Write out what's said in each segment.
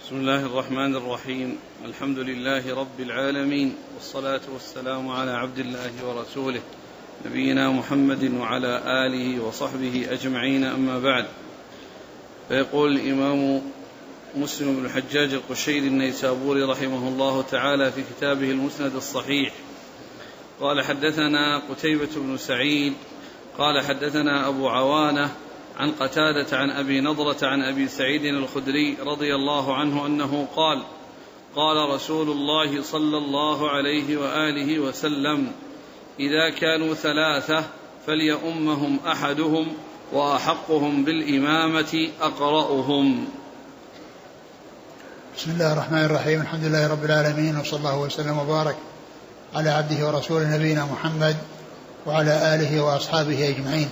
بسم الله الرحمن الرحيم. الحمد لله رب العالمين، والصلاة والسلام على عبد الله ورسوله نبينا محمد وعلى آله وصحبه أجمعين، أما بعد. فيقول الإمام مسلم بن الحجاج القشيري النيسابوري رحمه الله تعالى في كتابه المسند الصحيح: قال حدثنا قتيبة بن سعيد قال حدثنا أبو عوانة عن قتادة عن أبي نضرة عن أبي سعيد الخدري رضي الله عنه أنه قال: قال رسول الله صلى الله عليه وآله وسلم: إذا كانوا ثلاثة فليؤمهم أحدهم، وأحقهم بالإمامة أقرأهم. بسم الله الرحمن الرحيم. الحمد لله رب العالمين، وصلى الله وسلم وبارك على عبده ورسوله نبينا محمد وعلى آله وأصحابه أجمعين.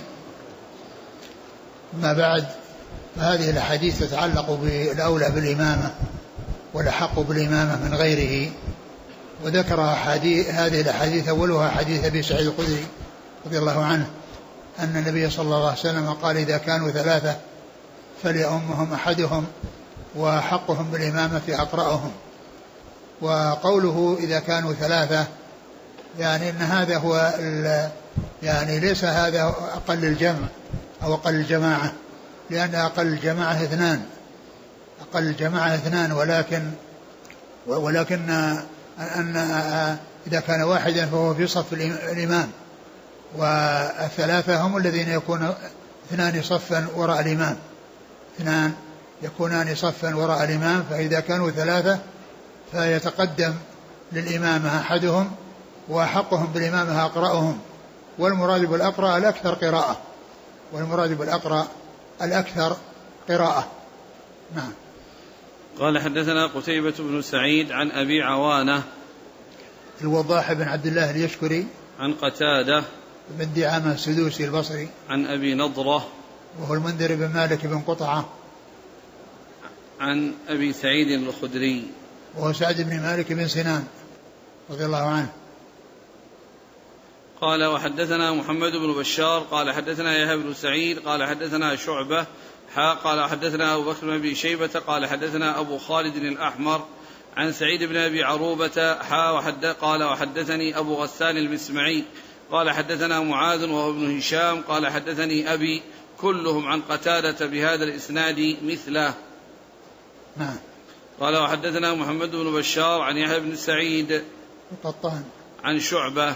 ما بعد، فهذه الأحاديث تتعلق بالأولى بالإمامة والأحق بالإمامة من غيره. وذكر هذه الأحاديث أولها حديث أبي سعيد الخدري رضي الله عنه أن النبي صلى الله عليه وسلم قال: إذا كانوا ثلاثة فليؤمهم أحدهم، وأحقهم بالإمامة أقرأهم. وقوله إذا كانوا ثلاثة يعني أن هذا هو يعني ليس هذا أقل الجمع أو أقل الجماعة، لأن أقل الجماعة اثنان، ولكن أن إذا كان واحدا فهو في صف الإمام، والثلاثة هم الذين يكون اثنان يكونان صفا وراء الإمام. فإذا كانوا ثلاثة فيتقدم للإمامة أحدهم، وأحقهم بالإمامة أقرأهم. والمراد بالأقرأ الأكثر قراءة. نعم. قال حدثنا قتيبة بن سعيد عن أبي عوانة الوضاح بن عبد الله اليشكري عن قتادة بن دعامة السدوسي البصري عن أبي نضرة وهو المنذر بن مالك بن قطعة عن أبي سعيد الخدري وهو سعد بن مالك بن سنان رضي الله عنه. قال وحدثنا محمد بن بشار قال حدثنا يحيى بن سعيد قال حدثنا شعبة قال حدثنا أبو بكر بن أبي شيبة قال حدثنا أبو خالد الأحمر عن سعيد بن أبي عروبة قال وحدثني أبو غسان المسمعي قال حدثنا معاذ وهو ابن هشام قال حدثني أبي، كلهم عن قتادة بهذا الإسناد مثله. قال وحدثنا محمد بن بشار عن يحيى بن سعيد القطان عن شعبة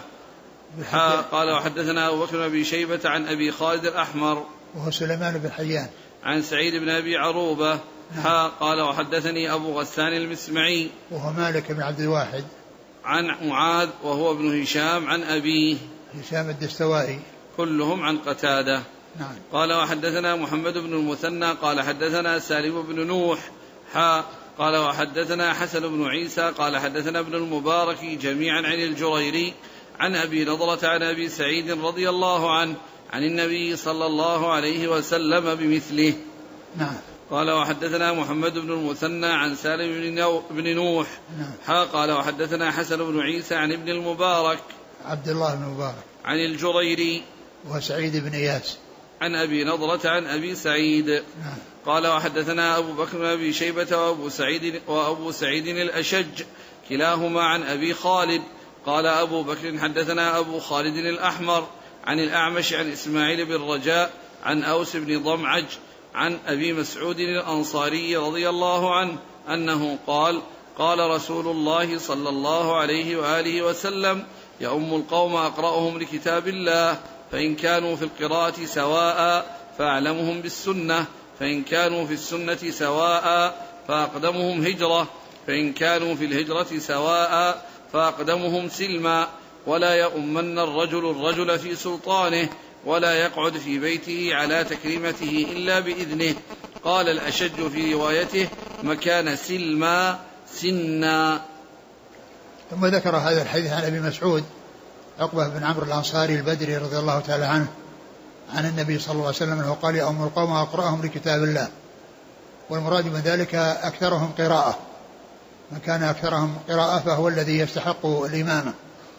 قال وحدثنا أبو بكر بن أبي شيبة عن أبي خالد الأحمر وهو سليمان بن حيان عن سعيد بن أبي عروبة قال وحدثني أبو غسان المسمعي وهو مالك بن عبد الواحد عن معاذ وهو ابن هشام عن أبيه هشام الدستوائي كلهم عن قتادة. نعم. قال وحدثنا محمد بن المثنى قال حدثنا سالم بن نوح قال وحدثنا حسن بن عيسى قال حدثنا ابن المبارك جميعا عن الجريري عن أبي نضرة عن أبي سعيد رضي الله عنه عن النبي صلى الله عليه وسلم بمثله. نعم. قال وحدثنا محمد بن المثنى عن سالم بن نوح قال وحدثنا حسن بن عيسى عن ابن المبارك عبد الله بن المبارك عن الجريري وسعيد بن إياس عن أبي نضرة عن أبي سعيد. قال وحدثنا أبو بكر بن أبي شيبة وأبو سعيد الأشج كلاهما عن أبي خالد. قال أبو بكر حدثنا أبو خالد الأحمر عن الأعمش عن إسماعيل بن رجاء عن أوس بن ضمعج عن أبي مسعود الأنصاري رضي الله عنه أنه قال: قال رسول الله صلى الله عليه وآله وسلم: يؤم القوم أقرأهم لكتاب الله، فإن كانوا في القراءة سواء فأعلمهم بالسنة، فإن كانوا في السنة سواء فأقدمهم هجرة، فإن كانوا في الهجرة سواء فأقدمهم سلما، ولا يؤمن الرجل في سلطانه، ولا يقعد في بيته على تكريمته إلا بإذنه. قال الأشج في روايته: مكان سلما سنا. ثم ذكر هذا الحديث عن أبي مسعود عقبة بن عمرو الأنصاري البدري رضي الله تعالى عنه عن النبي صلى الله عليه وسلم أنه قال: يؤم القوم أقرأهم لكتاب الله. والمراد من ذلك أكثرهم قراءة، من كان أكثرهم قراءة فهو الذي يستحق الإمامة.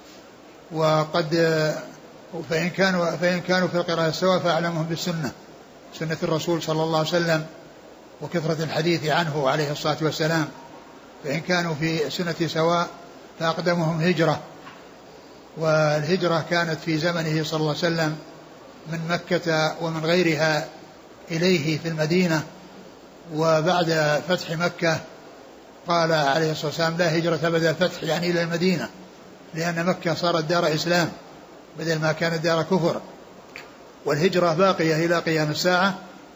فإن كانوا في القراءة سواء فأعلمهم بالسنة، سنة الرسول صلى الله عليه وسلم، وكثرة الحديث عنه عليه الصلاة والسلام. فإن كانوا في السنة سواء فأقدمهم هجرة، والهجرة كانت في زمنه صلى الله عليه وسلم من مكة ومن غيرها إليه في المدينة. وبعد فتح مكة قال عليه الصلاة والسلام لا هجرة بعد الفتح، يعني إلى المدينة، لأن مكة صارت دار إسلام بدل ما كانت دار كفر. والهجرة باقية إلى قيام الساعة،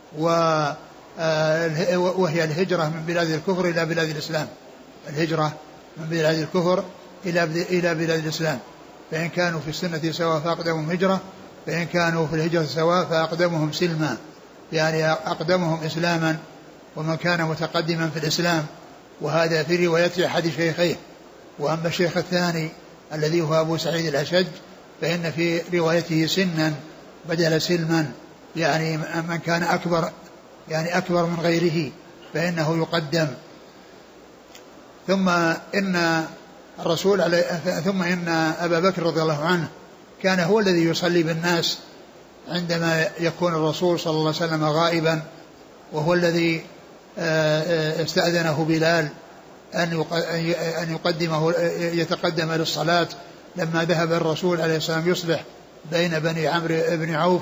وهي الهجرة من بلاد الكفر إلى بلاد الإسلام، الهجرة من بلاد الكفر إلى بلاد الإسلام. فإن كانوا في السنة سواء فأقدمهم هجرة، فإن كانوا في الهجرة سواء فأقدمهم سلما، يعني أقدمهم إسلاما، ومن كان متقدما في الإسلام. وهذا في رواية أحد شيخيه. وأما الشيخ الثاني الذي هو أبو سعيد الأشج فإن في روايته سنا بدل سلما، يعني من كان أكبر، يعني أكبر من غيره فإنه يقدم. ثم إن أبا بكر رضي الله عنه كان هو الذي يصلي بالناس عندما يكون الرسول صلى الله عليه وسلم غائبا، وهو الذي استأذنه بلال أن يقدمه يتقدم للصلاة لما ذهب الرسول عليه السلام يصلح بين بني عمرو بن عوف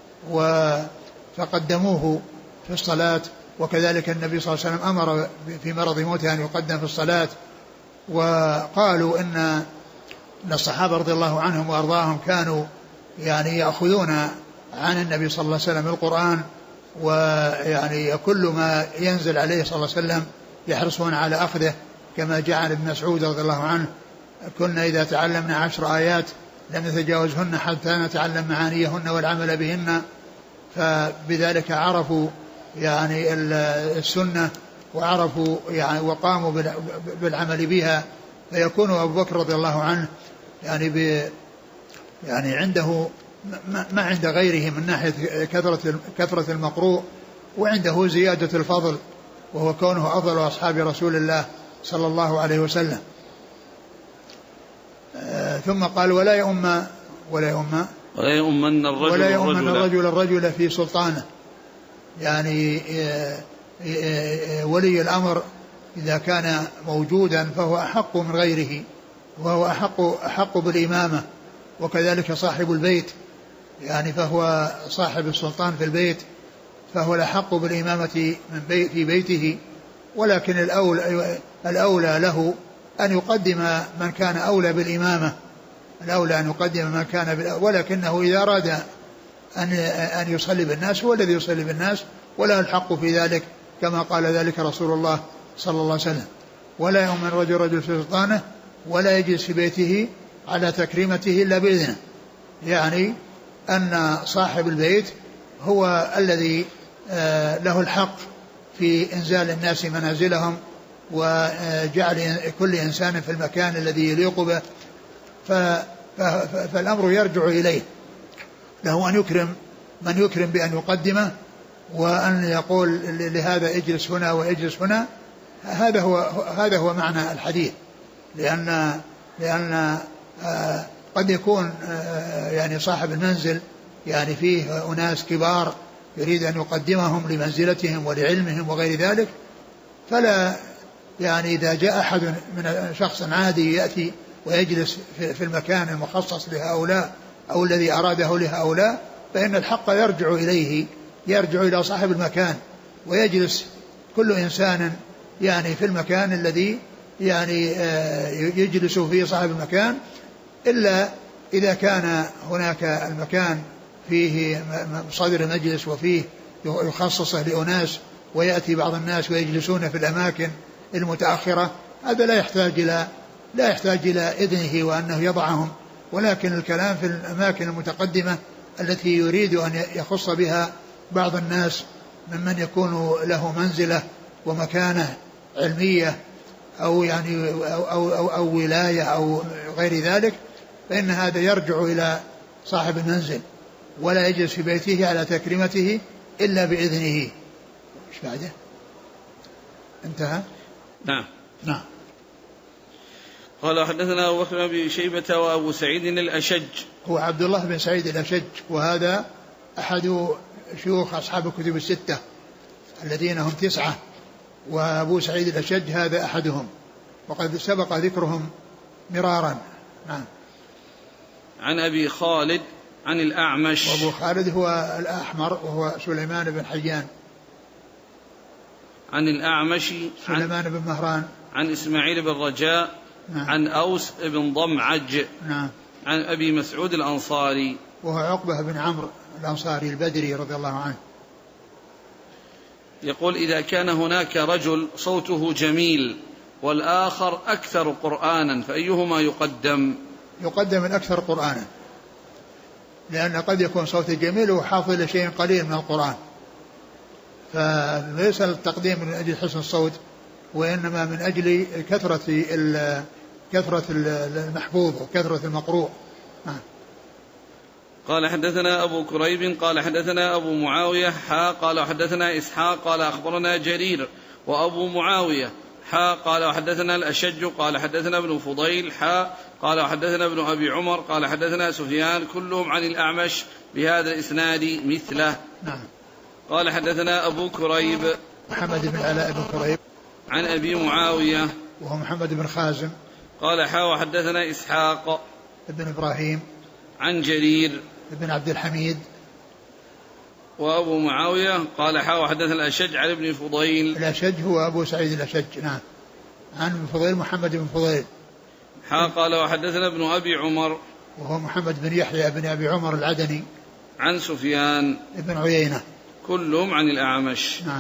فقدموه في الصلاة. وكذلك النبي صلى الله عليه وسلم أمر في مرض موته أن يقدم في الصلاة. وقالوا إن الصحابة رضي الله عنهم وأرضاهم كانوا يعني يأخذون عن النبي صلى الله عليه وسلم القرآن، ويعني كل ما ينزل عليه صلى الله عليه وسلم يحرصون على أخذه، كما جاء عن ابن مسعود رضي الله عنه كنا إذا تعلمنا 10 آيات لم نتجاوزهن حتى نتعلم معانيهن والعمل بهن. فبذلك عرفوا يعني السنة وعرفوا يعني وقاموا بالعمل بها. فيكون أبو بكر رضي الله عنه يعني عنده ما عند غيره من ناحية كثرة المقروء، وعنده زيادة الفضل، وهو كونه أفضل أصحاب رسول الله صلى الله عليه وسلم. ثم قال ولا يؤمن الرجل في سلطانه، يعني ولي الأمر إذا كان موجودا فهو أحق من غيره، وهو أحق بالإمامة. وكذلك صاحب البيت، يعني فهو صاحب السلطان في البيت فهو الأحق بالإمامة في بيته. ولكن الأولى له أن يقدم من كان أولى بالإمامة، ولكنه إذا أراد أن يصلي بالناس هو الذي يصلي بالناس، ولا الحق في ذلك، كما قال ذلك رسول الله صلى الله عليه وسلم. ولا يؤمن رجل في سلطانه ولا يجلس في بيته على تكريمته إلا بإذنه، يعني أن صاحب البيت هو الذي له الحق في إنزال الناس منازلهم وجعل كل إنسان في المكان الذي يليق به. فالأمر يرجع إليه، له أن يكرم من يكرم بأن يقدمه، وأن يقول لهذا اجلس هنا واجلس هنا. هذا هو معنى الحديث، لأن قد يكون يعني صاحب المنزل يعني فيه أناس كبار يريد أن يقدمهم لمنزلتهم ولعلمهم وغير ذلك، فلا يعني إذا جاء أحد من شخص عادي يأتي ويجلس في المكان المخصص لهؤلاء أو الذي أراده لهؤلاء، فإن الحق يرجع إليه، يرجع إلى صاحب المكان، ويجلس كل إنسان يعني في المكان الذي يعني يجلس فيه صاحب المكان، إلا إذا كان هناك المكان فيه صدر المجلس وفيه يخصصه لأناس ويأتي بعض الناس ويجلسون في الأماكن المتأخرة، هذا لا يحتاج إلى إذنه وأنه يضعهم. ولكن الكلام في الأماكن المتقدمة التي يريد أن يخص بها بعض الناس ممن يكون له منزلة ومكانة علمية أو يعني أو ولاية أو غير ذلك، فإن هذا يرجع إلى صاحب المنزل، ولا يجلس في بيته على تكريمته إلا بإذنه. إيش بعده؟ انتهى؟ نعم. قال حدثنا أبو بكر بن شيبة وأبو سعيد الأشج، هو عبد الله بن سعيد الأشج، وهذا أحد شيوخ أصحاب الكتب الستة، الذين هم 9 وأبو سعيد الأشج هذا أحدهم، وقد سبق ذكرهم مرارا. نعم. عن أبي خالد عن الأعمش. وأبو خالد هو الأحمر وهو سليمان بن حيان. عن الأعمش سليمان بن مهران. عن إسماعيل بن رجاء. نعم. عن أوس بن ضمعج. نعم. عن أبي مسعود الأنصاري وهو عقبة بن عمرو الأنصاري البدري رضي الله عنه. يقول: إذا كان هناك رجل صوته جميل والآخر أكثر قرآنا فأيهما يقدم؟ يقدم الأكثر قرآنا، لأن قد يكون صوته جميل وحافظ شيء قليل من القرآن، فليس التقديم من أجل حسن الصوت، وإنما من أجل كثرة المحفوظ وكثرة المقروء. قال: حدثنا أبو كريب قال حدثنا أبو معاوية قال حدثنا إسحاق قال أخبرنا جرير وأبو معاوية قال حدثنا الأشج قال حدثنا ابن فضيل قال حدثنا ابن أبي عمر قال حدثنا سفيان كلهم عن الأعمش بهذا الإسناد مثله. نعم. قال: حدثنا أبو كريب محمد بن علاء بن كريب عن أبي معاوية وهو محمد بن خازم قال وحدثنا إسحاق ابن إبراهيم عن جرير ابن عبد الحميد. وأبو معاوية قال وحدثنا الأشج عن ابن فضيل. الأشج هو أبو سعيد الأشج. نعم. عن ابن فضيل محمد بن فضيل. قال وحدثنا ابن أبي عمر وهو محمد بن يحيى بن أبي عمر العدني عن سفيان ابن عيينة كلهم عن الأعمش. نعم.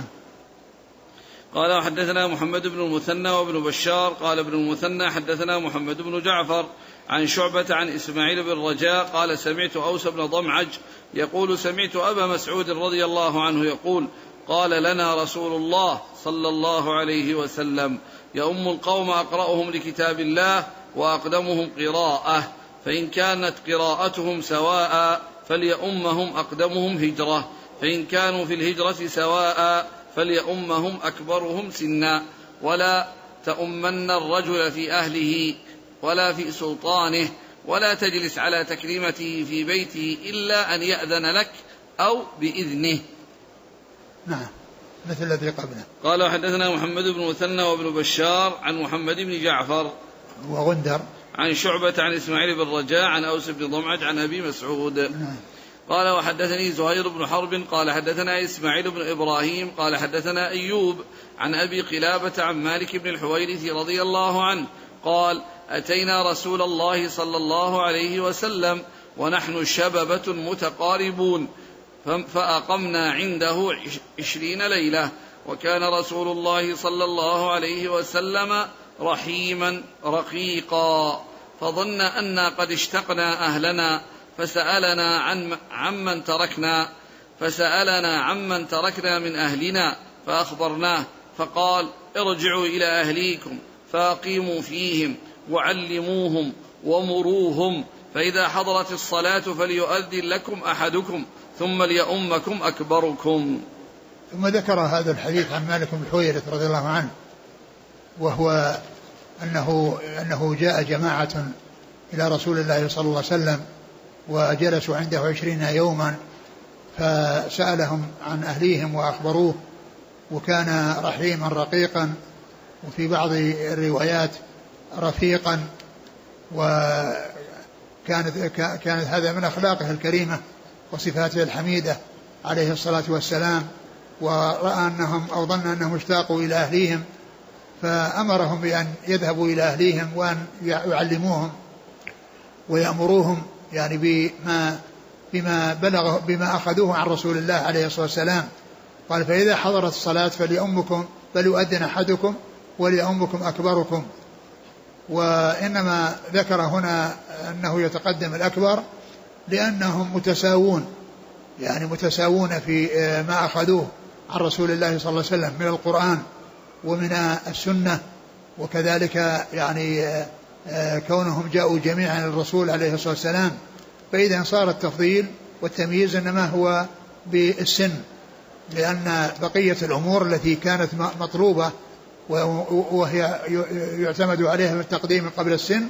قال وحدثنا محمد بن المثنى وابن بشار قال ابن المثنى حدثنا محمد بن جعفر عن شعبة عن إسماعيل بن رجاء قال: سمعت أوس بن ضمعج يقول: سمعت أبا مسعود رضي الله عنه يقول: قال لنا رسول الله صلى الله عليه وسلم: يؤم القوم أقرأهم لكتاب الله وأقدمهم قراءة، فإن كانت قراءتهم سواء فليؤمهم أقدمهم هجرة، فإن كانوا في الهجرة سواء فليؤمهم أكبرهم سنا، ولا تؤمن الرجل في أهله ولا في سلطانه، ولا تجلس على تكريمته في بيته إلا أن يأذن لك أو بإذنه. نعم، مثل الذي قبله. قال وحدثنا محمد بن مثنى وابن بشار عن محمد بن جعفر وغندر عن شعبة عن إسماعيل بن رجاء عن أوس بن ضمعج عن أبي مسعود. نعم. قال وحدثني زهير بن حرب قال حدثنا إسماعيل بن إبراهيم قال حدثنا أيوب عن أبي قلابة عن مالك بن الحويرث رضي الله عنه قال: أتينا رسول الله صلى الله عليه وسلم ونحن شببة متقاربون، فأقمنا عنده 20 ليلة، وكان رسول الله صلى الله عليه وسلم رحيما رقيقا، فظن أنا قد اشتقنا أهلنا فسألنا عمن تركنا من أهلنا فأخبرناه، فقال: ارجعوا إلى أهليكم فأقيموا فيهم وعلموهم ومروهم، فإذا حضرت الصلاة فليؤذن لكم أحدكم ثم ليؤمكم أكبركم. ثم ذكر هذا الحديث عن مالك بن الحويرث رضي الله عنه، وهو أنه جاء جماعة إلى رسول الله صلى الله عليه وسلم وجلسوا عنده 20 يوما، فسألهم عن أهليهم وأخبروه، وكان رحيما رقيقا، وفي بعض الروايات رفيقا، وكانت هذا من أخلاقه الكريمة وصفاته الحميدة عليه الصلاة والسلام، ورأى أنهم أو ظن أنهم اشتاقوا إلى أهليهم فأمرهم بأن يذهبوا إلى أهليهم وأن يعلموهم ويأمروهم يعني بما أخذوه عن رسول الله عليه الصلاة والسلام. قال: فإذا حضرت الصلاة فليؤذن أحدكم وليؤمكم أكبركم. وإنما ذكر هنا أنه يتقدم الأكبر لأنهم متساوون، يعني متساوون في ما أخذوه عن رسول الله صلى الله عليه وسلم من القرآن ومن السنة، وكذلك يعني كونهم جاءوا جميعا للرسول عليه الصلاة والسلام، فإذا صار التفضيل والتمييز إنما هو بالسن، لأن بقية الأمور التي كانت مطلوبة وهي يعتمد عليها في التقديم قبل السن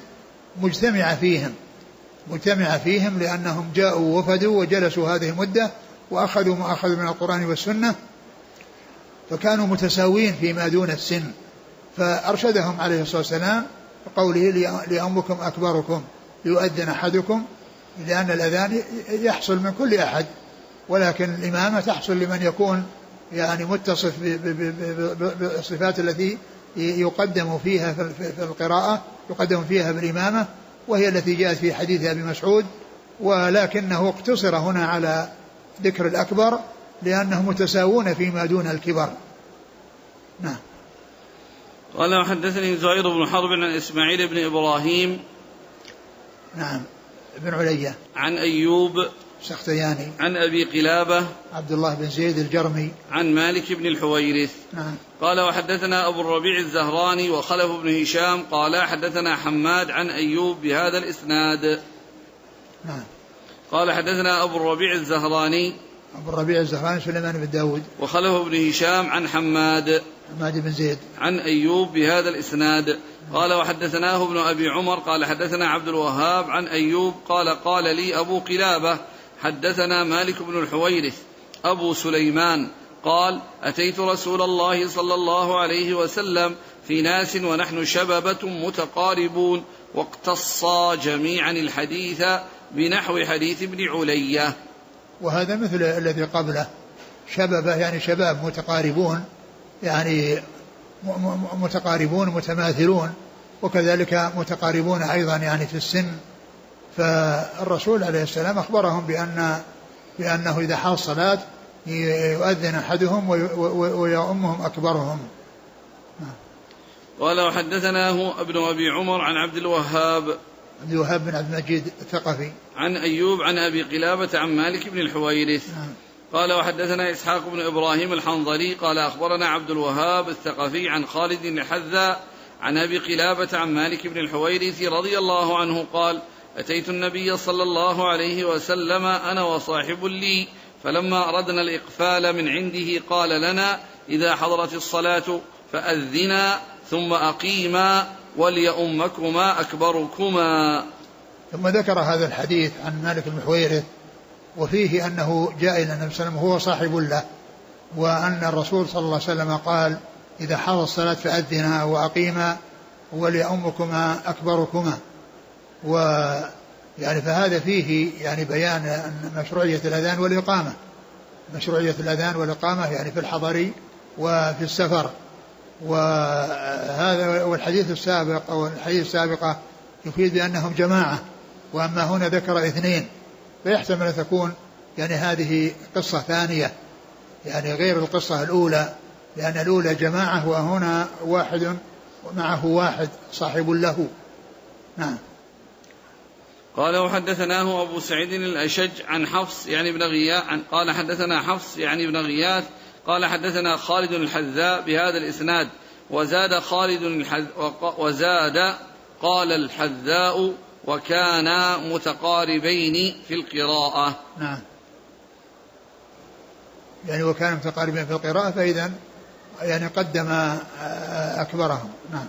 مجتمعة فيهم لأنهم جاءوا وفدوا وجلسوا هذه المدة وأخذوا ما أخذوا من القرآن والسنة، فكانوا متساوين فيما دون السن، فأرشدهم عليه الصلاة والسلام بقوله لأمكم أكبركم ليؤذن أحدكم، لأن الأذان يحصل من كل أحد، ولكن الإمامة تحصل لمن يكون يعني متصف بالصفات التي يقدم فيها في القراءة، يقدم فيها بالإمامة، وهي التي جاءت في حديث أبي مسعود، ولكنه اقتصر هنا على ذكر الأكبر لأنهم متساوون فيما دون الكبر. نعم. قال وحدثني زهير بن حرب عن إسماعيل بن إبراهيم نعم ابن علية عن أيوب السختياني عن أبي قلابة عبد الله بن زيد الجرمي عن مالك بن الحويرث. نعم. قال وحدثنا أبو الربيع الزهراني وخلف بن هشام قال حدثنا حماد عن أيوب بهذا الإسناد. نعم. قال حدثنا أبو الربيع الزهراني سليمان بن داود وخلف بن هشام عن حماد بن زيد عن أيوب بهذا الإسناد. قال وحدثناه ابن أبي عمر قال حدثنا عبد الوهاب عن أيوب قال لي أبو قلابة حدثنا مالك بن الحويرث أبو سليمان قال أتيت رسول الله صلى الله عليه وسلم في ناس ونحن شببة متقاربون واقتصا جميعا الحديث بنحو حديث ابن علية. وهذا مثل الذي قبله، شببة يعني شباب متقاربون، يعني متقاربون متماثلون، وكذلك متقاربون أيضا يعني في السن. فالرسول عليه السلام أخبرهم بأنه إذا حال الصلاة يؤذن أحدهم ويؤمهم أكبرهم. قال وحدثناه ابن أبي عمر عن عبد الوهاب بن عبد المجيد الثقفي عن أيوب عن أبي قلابة عن مالك بن الحويرث. قال وحدثنا إسحاق بن إبراهيم الحنظلي قال أخبرنا عبد الوهاب الثقفي عن خالد الحذاء عن أبي قلابة عن مالك بن الحويرث رضي الله عنه قال أتيت النبي صلى الله عليه وسلم أنا وصاحب لي فلما أردنا الإقفال من عنده قال لنا إذا حضرت الصلاة فأذنا ثم أقيما وليؤمكما أكبركما. ثم ذكر هذا الحديث عن مالك بن الحويرث وفيه أنه جاء إلى النبي صلى الله عليه وسلم وهو صاحب له، وأن الرسول صلى الله عليه وسلم قال إذا حضر الصلاة فأذنا وأقيما وليؤمكما أكبركما. ويعني فهذا فيه يعني بيان مشروعية الأذان والإقامة، مشروعية الأذان والإقامة يعني في الحضر وفي السفر. وهذا والحديث السابق أو الحديث السابقة يفيد بأنهم جماعة، وأما هنا ذكر اثنين، فيحتمل أن تكون يعني هذه قصة ثانية يعني غير القصة الأولى، لأن الأولى جماعة وهنا واحد ومعه واحد صاحب له. نعم. قال وحدثناه أبو سعيد الأشج عن حفص يعني بن غياث قال حدثنا حفص يعني بن غياث قال حدثنا خالد الحذاء بهذا الإسناد وزاد قال الحذاء وكانا متقاربين في القراءة. نعم. يعني وكان متقاربين في القراءة، فإذا يعني قدم أكبرهم. نعم.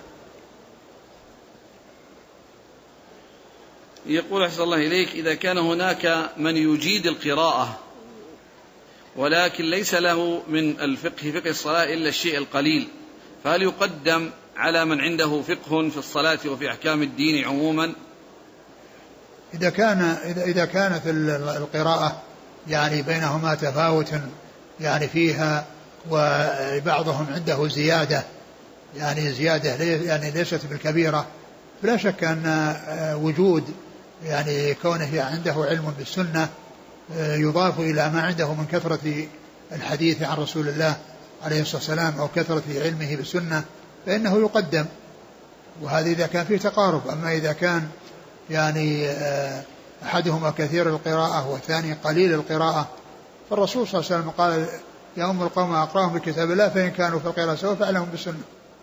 يقول أحسن الله إليك إذا كان هناك من يجيد القراءة ولكن ليس له من الفقه فقه الصلاة إلا الشيء القليل، فهل يقدم على من عنده فقه في الصلاة وفي أحكام الدين عموما؟ إذا كانت القراءة يعني بينهما تفاوت يعني فيها، وبعضهم عنده زيادة يعني يعني ليست بالكبيرة، فلا شك أن وجود يعني كونه عنده علم بالسنة يضاف إلى ما عنده من كثرة الحديث عن رسول الله عليه الصلاة والسلام أو كثرة علمه بالسنة فإنه يقدم، وهذا إذا كان فيه تقارب. أما إذا كان يعني أحدهما كثير القراءة والثاني قليل القراءة، فالرسول صلى الله عليه وسلم قال يا أم القوم أقراهم بكتاب الله فإن كانوا في القراءة سواء فأعلمهم بالسنة.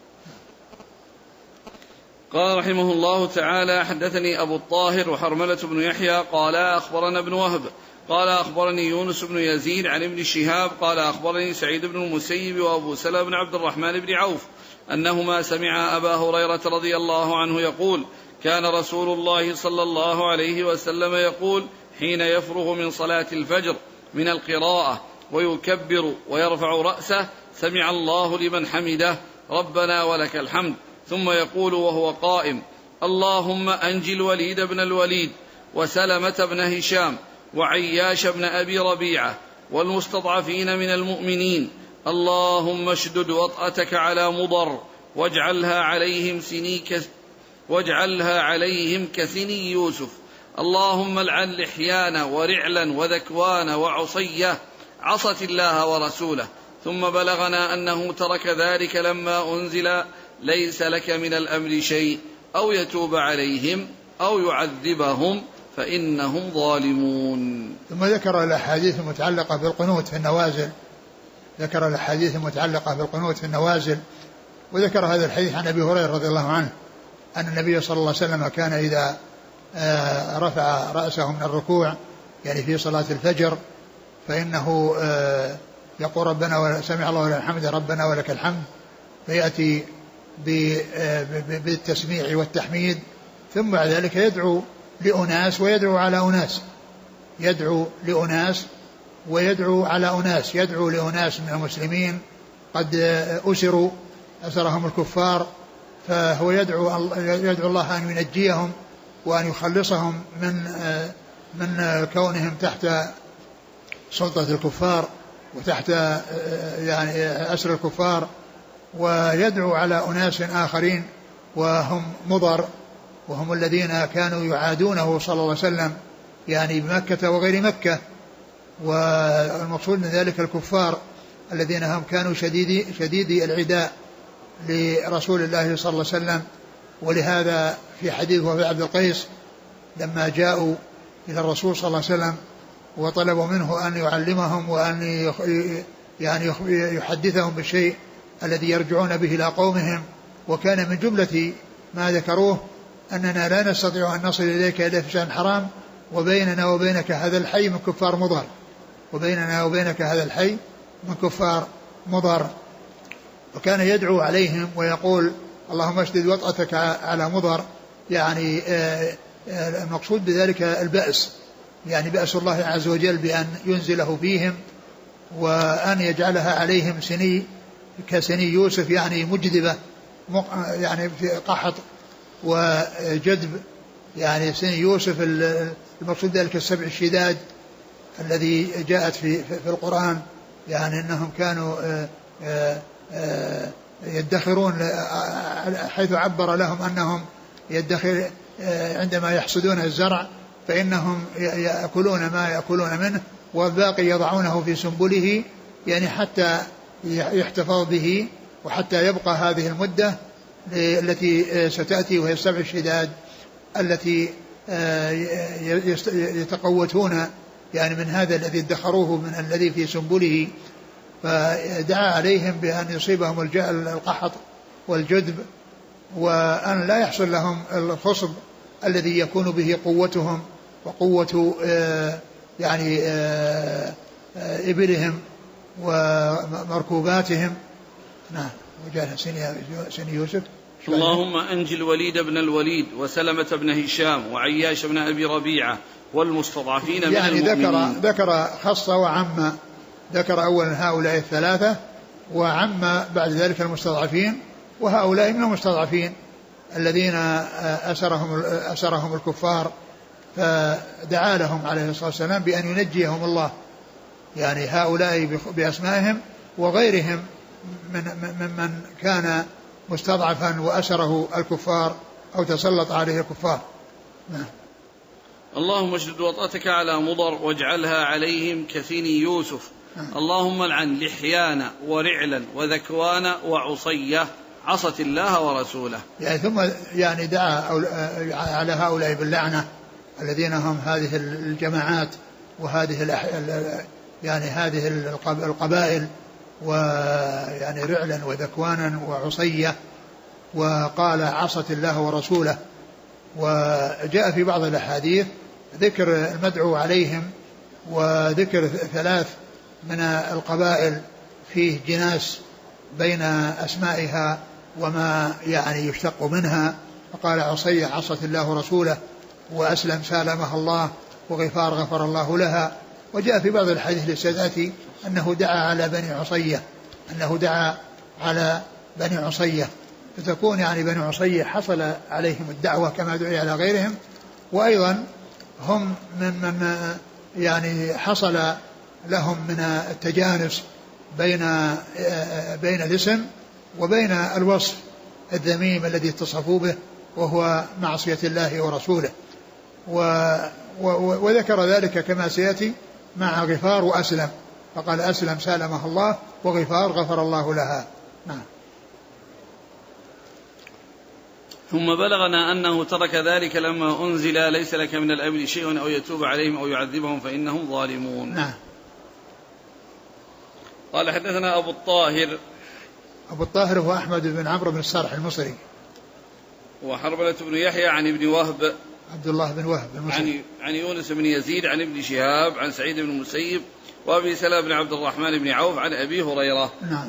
قال رحمه الله تعالى حدثني أبو الطاهر وحرملة بن يحيى قال أخبرنا ابن وهب قال أخبرني يونس بن يزيد عن ابن شهاب قال أخبرني سعيد بن المسيب وأبو سلمة بن عبد الرحمن بن عوف أنهما سمع أبا هريرة رضي الله عنه يقول كان رسول الله صلى الله عليه وسلم يقول حين يفرغ من صلاة الفجر من القراءة ويكبر ويرفع رأسه سمع الله لمن حمده ربنا ولك الحمد، ثم يقول وهو قائم: اللهم أنج الوليد بن الوليد وسلمة بن هشام وعياش بن أبي ربيعة والمستضعفين من المؤمنين، اللهم اشدد وطأتك على مضر واجعلها عليهم كسني يوسف، اللهم العن لحيان ورعلا وذكوان وعصية عصت الله ورسوله. ثم بلغنا أنه ترك ذلك لما أنزل ليس لك من الأمر شيء أو يتوب عليهم أو يعذبهم فإنهم ظالمون. ثم ذكر الأحاديث المتعلقة بالقنوت في النوازل، في النوازل، وذكر هذا الحديث عن أبي هريرة رضي الله عنه أن النبي صلى الله عليه وسلم كان إذا رفع رأسه من الركوع يعني في صلاة الفجر فإنه يقول ربنا سمع الله لمن حمده ربنا ولك الحمد، فيأتي بالتسميع والتحميد، ثم بعد ذلك يدعو لأناس ويدعو على أناس، يدعو لأناس من المسلمين قد أسرهم الكفار، فهو يدعو الله أن ينجيهم وأن يخلصهم من كونهم تحت سلطة الكفار وتحت يعني أسر الكفار، ويدعو على أناس آخرين وهم مضر، وهم الذين كانوا يعادونه صلى الله عليه وسلم يعني بمكة وغير مكة، والمقصود من ذلك الكفار الذين هم كانوا شديدي العداء لرسول الله صلى الله عليه وسلم. ولهذا في حديث وفاء عبد القيس لما جاءوا إلى الرسول صلى الله عليه وسلم وطلبوا منه أن يعلمهم وأن يعني يحدثهم بالشيء الذي يرجعون به إلى قومهم، وكان من جملة ما ذكروه أننا لا نستطيع أن نصل إليك إلا في شأن حرام، وبيننا وبينك هذا الحي من كفار مضر، وكان يدعو عليهم ويقول اللهم اشدد وطأتك على مضر، يعني المقصود بذلك البأس، يعني بأس الله عز وجل بأن ينزله فيهم وأن يجعلها عليهم كسني يوسف، يعني مجدبة، يعني في قحط وجدب، يعني سني يوسف المقصود ذلك السبع الشداد الذي جاءت في القرآن، يعني أنهم كانوا يدخرون، حيث عبر لهم أنهم يدخر عندما يحصدون الزرع فإنهم يأكلون ما يأكلون منه والباقي يضعونه في سنبله، يعني حتى يحتفظ به وحتى يبقى هذه المدة التي ستأتي، وهي السبع الشداد التي يتقوتون يعني من هذا الذي ادخروه من الذي في سنبله. فدعا عليهم بأن يصيبهم القحط والجدب، وأن لا يحصل لهم الخصب الذي يكون به قوتهم وقوة يعني إبلهم ومركوباتهم. نعم. وجاء سني يوسف. اللهم أنج الوليد بن الوليد وسلمة بن هشام وعياش بن أبي ربيعة والمستضعفين من المؤمنين. يعني ذكر خاصة وعم، ذكر أولا هؤلاء الثلاثة وعم بعد ذلك المستضعفين، وهؤلاء من المستضعفين الذين أسرهم الكفار، فدعا لهم عليه الصلاة والسلام بأن ينجيهم الله، يعني هؤلاء بأسمائهم وغيرهم من كان مستضعفا وأسره الكفار أو تسلط عليه الكفار. نعم. اللهم اشدد وطأتك على مضر واجعلها عليهم كسني يوسف، اللهم العن لحيان ورعلا وذكوان وعصية عصت الله ورسوله. يعني ثم يعني دعا على هؤلاء باللعنة الذين هم هذه الجماعات وهذه يعني هذه القبائل، ويعني رعلا وذكوانا وعصية، وقال عصت الله ورسوله. وجاء في بعض الأحاديث ذكر المدعو عليهم وذكر ثلاث من القبائل فيه جناس بين أسمائها وما يعني يشتق منها، فقال عصية عصت الله ورسوله، وأسلم سالمها الله، وغفار غفر الله لها. وجاء في بعض الحديث للسادات أنه دعا على بني عصية أنه دعا على بني عصية، فتكون يعني بني عصية حصل عليهم الدعوة كما دعي على غيرهم، وأيضا هم من يعني حصل لهم من التجانس بين الاسم وبين الوصف الذميم الذي اتصفوا به وهو معصية الله ورسوله. وذكر ذلك كما سيأتي مع غفار وأسلم، فقال أسلم سالمها الله وغفار غفر الله لها. نعم. ثم بلغنا أنه ترك ذلك لما أنزل ليس لك من الأمر شيء أو يتوب عليهم أو يعذبهم فإنهم ظالمون. نعم. قال حدثنا أبو الطاهر هو أحمد بن عمرو بن الصالح المصري، وحرملة بن يحيى عن ابن وهب عبد الله بن وهب المصري عن يونس بن يزيد عن ابن شهاب عن سعيد بن المسيب وأبي سلمة بن عبد الرحمن بن عوف عن أبي هريرة. نعم.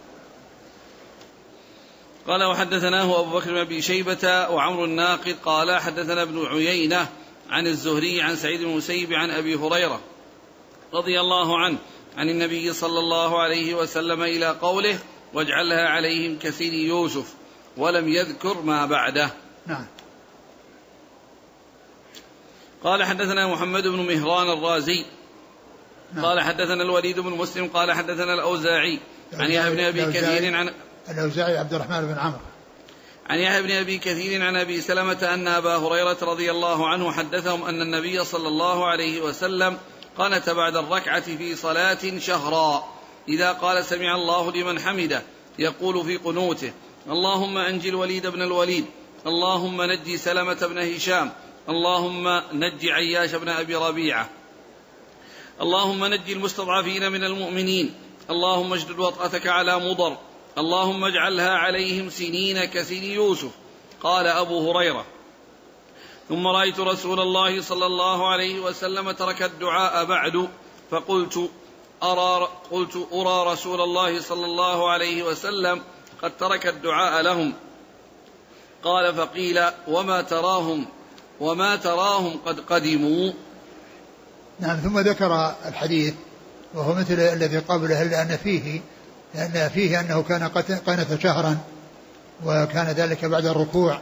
قال وحدثناه أبو بكر بن أبي شيبة وعمر الناقد قال حدثنا ابن عيينة عن الزهري عن سعيد بن المسيب عن أبي هريرة رضي الله عنه عن النبي صلى الله عليه وسلم إلى قوله واجعلها عليهم كسن يوسف ولم يذكر ما بعده. نعم. قال حدثنا محمد بن مهران الرازي قال حدثنا الوليد بن مسلم قال حدثنا الأوزاعي عن يحيى بن أبي كثير عن الأوزاعي عبد الرحمن بن عمرو عن يحيى بن أبي كثير عن أبي سلمة أن أبا هريرة رضي الله عنه حدثهم أن النبي صلى الله عليه وسلم قنت بعد الركعة في صلاة شهرا إذا قال سمع الله لمن حمده يقول في قنوته اللهم أنجي الوليد بن الوليد اللهم نجي سلمة بن هشام اللهم نجي عياش بن أبي ربيعة اللهم نجي المستضعفين من المؤمنين اللهم اجدد وطأتك على مضر اللهم اجعلها عليهم سنين كسن يوسف. قال أبو هريرة ثم رأيت رسول الله صلى الله عليه وسلم ترك الدعاء بعد فقلت أرى رسول الله صلى الله عليه وسلم قد ترك الدعاء لهم. قال فقيل وما تراهم قد قدموا. نعم. ثم ذكر الحديث وهو مثل الذي قبله لأن فيه أنه كان قنت شهرا وكان ذلك بعد الركوع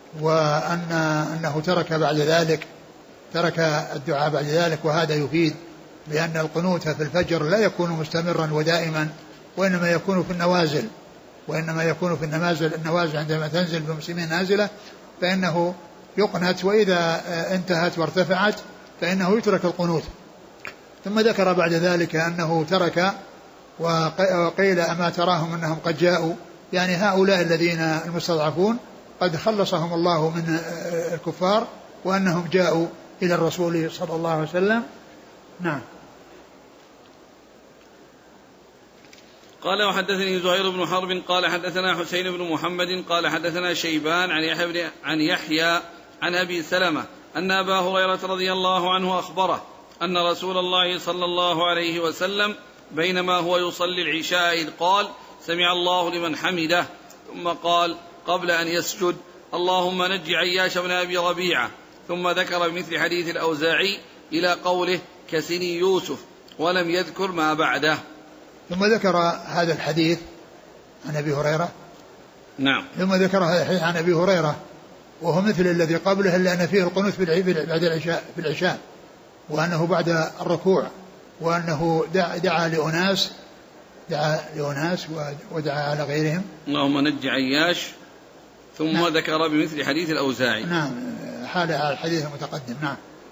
وأنه ترك الدعاء بعد ذلك. وهذا يفيد بأن القنوت في الفجر لا يكون مستمرا ودائما وإنما يكون في النوازل عندما تنزل بمسلمين نازلة فإنه يقنت وإذا انتهت وارتفعت فإنه يترك القنوت. ثم ذكر بعد ذلك أنه ترك وقيل أما تراهم أنهم قد جاءوا يعني هؤلاء الذين المستضعفون قد خلصهم الله من الكفار وأنهم جاءوا إلى الرسول صلى الله عليه وسلم. نعم. قال وحدثني زهير بن حرب قال حدثنا حسين بن محمد قال حدثنا شيبان عن يحيى عن أبي سلمة أن أبا هريرة رضي الله عنه أخبره أن رسول الله صلى الله عليه وسلم بينما هو يصلي العشاء إذ قال سمع الله لمن حمده ثم قال قبل أن يسجد اللهم نجي عياش بن أبي ربيعة ثم ذكر بمثل حديث الأوزاعي إلى قوله كسن يوسف ولم يذكر ما بعده. ثم ذكر هذا الحديث عن أبي هريرة. نعم. ثم ذكر هذا الحديث عن أبي هريرة وهو مثل الذي قبله إلا أن فيه القنوت بعد العشاء في العشاء وأنه بعد الركوع وأنه دعا لأناس ودعا على غيرهم اللهم نجي عياش ثم نعم. ذكر بمثل حديث الأوزاعي. نعم. حال على الحديث المتقدم. نعم.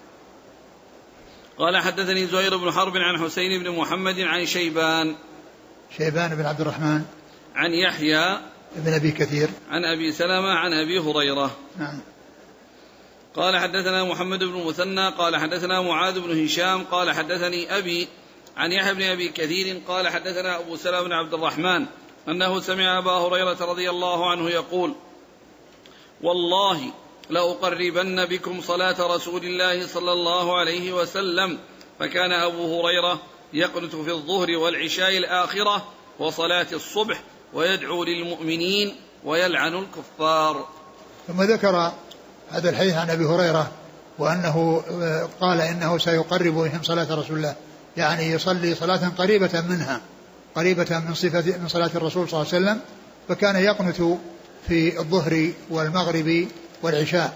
قال حدثني زهير بن حرب عن حسين بن محمد عن شيبان بن عبد الرحمن عن يحيى بن أبي كثير عن أبي سلمة عن أبي هريرة. نعم. قال حدثنا محمد بن مثنى قال حدثنا معاذ بن هشام قال حدثني أبي عن يحيى بن أبي كثير قال حدثنا أبو سلمة بن عبد الرحمن أنه سمع أبا هريرة رضي الله عنه يقول والله لأقربن بكم صلاة رسول الله صلى الله عليه وسلم فكان أبو هريرة يقنت في الظهر والعشاء الآخرة وصلاة الصبح ويدعو للمؤمنين ويلعن الكفار. ثم ذكر هذا الحديث عن أبي هريرة وأنه قال إنه سيقرب بهم صلاة رسول الله يعني يصلي صلاة قريبة منها قريبة من صلاة الرسول صلى الله عليه وسلم، فكان يقنت في الظهر والمغرب والعشاء.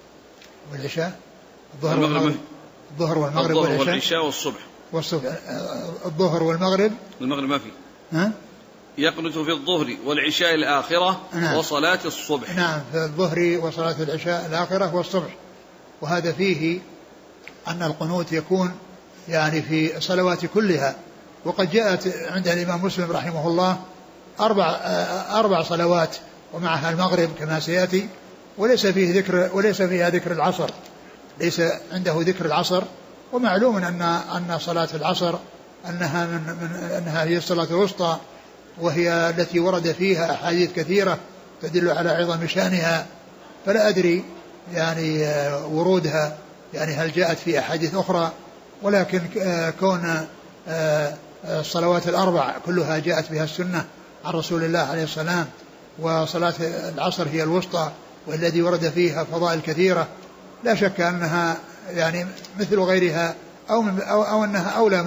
الظهر والمغرب والعشاء والصبح. الظهر والمغرب. المغرب ما في. يقنت في الظهر والعشاء الآخرة. نعم. وصلاة الصبح. نعم، في الظهر وصلاة العشاء الآخرة والصبح. وهذا فيه أن القنوت يكون يعني في الصلوات كلها. وقد جاءت عند الإمام مسلم رحمه الله 4 صلوات ومعها المغرب كما سيأتي، وليس فيها ذكر العصر، ليس عنده ذكر العصر. ومعلوم أن صلاة العصر أنها هي الصلاة الوسطى، وهي التي ورد فيها أحاديث كثيرة تدل على عظم شأنها، فلا أدري يعني ورودها يعني هل جاءت في أحاديث أخرى، ولكن كون الصلوات الأربع كلها جاءت بها السنة عن رسول الله عليه السلام، وصلاة العصر هي الوسطى والذي ورد فيها فضائل كثيرة، لا شك أنها يعني مثل غيرها أو أنها أولى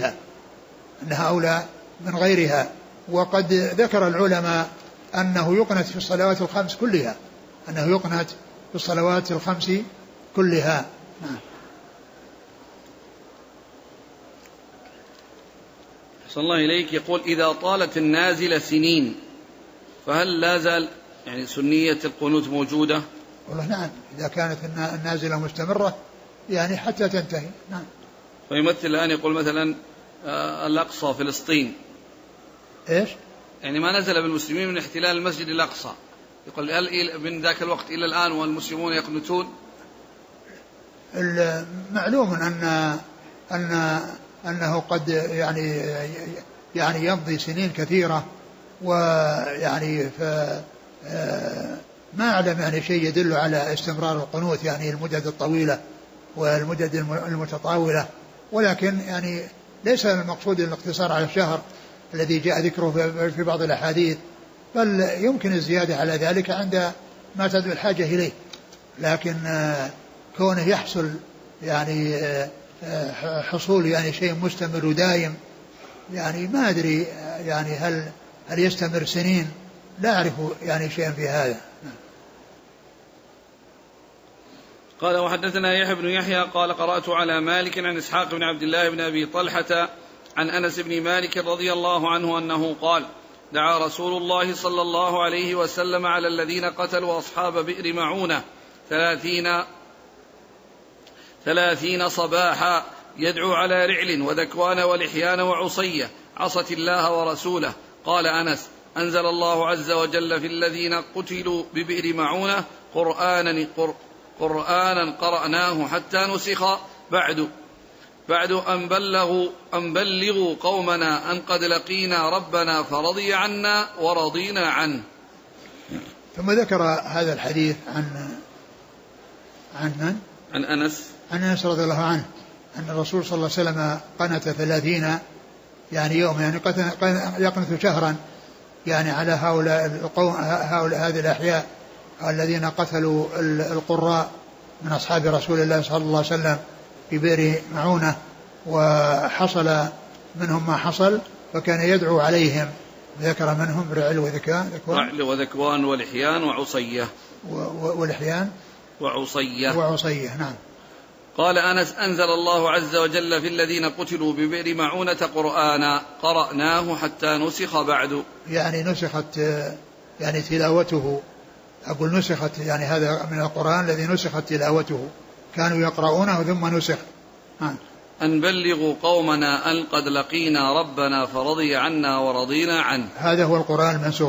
من غيرها. وقد ذكر العلماء أنه يقنت في الصلوات الخمس كلها. صلى الله إليك. يقول إذا طالت النازلة سنين فهل لا زال يعني سنية القنوت موجودة؟ والله نعم، إذا كانت النازلة مستمرة يعني حتى تنتهي. نعم. فيمثل الآن يقول مثلا الأقصى فلسطين، إيش؟ يعني ما نزل بالمسلمين من احتلال المسجد الأقصى، يقول هل من ذاك الوقت إلى الآن والمسلمون يقنتون؟ المعلوم أنه قد يعني يمضي سنين كثيرة، ويعني ما أعلم يعني شيء يدل على استمرار القنوت يعني المدد الطويلة والمدد المتطاولة، ولكن يعني ليس المقصود الاقتصار على الشهر الذي جاء ذكره في بعض الأحاديث، بل يمكن الزيادة على ذلك عند ما تدعو الحاجة إليه، لكن كونه يحصل يعني حصول يعني شيء مستمر ودائم، يعني ما أدري يعني هل يستمر سنين، لا أعرف يعني شيئا في هذا. قال وحدثنا يحيى بن يحيى قال قرأت على مالك عن إسحاق بن عبد الله بن أبي طلحة عن أنس بن مالك رضي الله عنه أنه قال دعا رسول الله صلى الله عليه وسلم على الذين قتلوا أصحاب بئر معونة 30 صباحا، يدعو على رعل وذكوان ولحيان وعصية عصت الله ورسوله. قال أنس أنزل الله عز وجل في الذين قتلوا ببئر معونة قرآنا قرأناه حتى نسخ بعد أن بلغوا قومنا أن قد لقينا ربنا فرضي عنا ورضينا عنه. ثم ذكر هذا الحديث عن أنس رضي الله عنه أن الرسول صلى الله عليه وسلم قنت 30 يعني يوم، يعني يقنت شهرا يعني على هؤلاء هذه الأحياء الذين قتلوا القراء من أصحاب رسول الله صلى الله عليه وسلم في بئر معونة، وحصل منهم ما حصل، فكان يدعو عليهم، ذكر منهم رعل وذكوان ولحيان وعصية وعصية. نعم. قال أنس أنزل الله عز وجل في الذين قتلوا ببئر معونة قرآنا قرأناه حتى نسخ بعد، يعني نسخت يعني تلاوته، أقول نسخت يعني هذا من القرآن الذي نسخت تلاوته، كانوا يقرؤونه ثم نسخ. أن بلغوا قومنا أن قد لقينا ربنا فرضي عنا ورضينا عنه، هذا هو القرآن المنسوخ.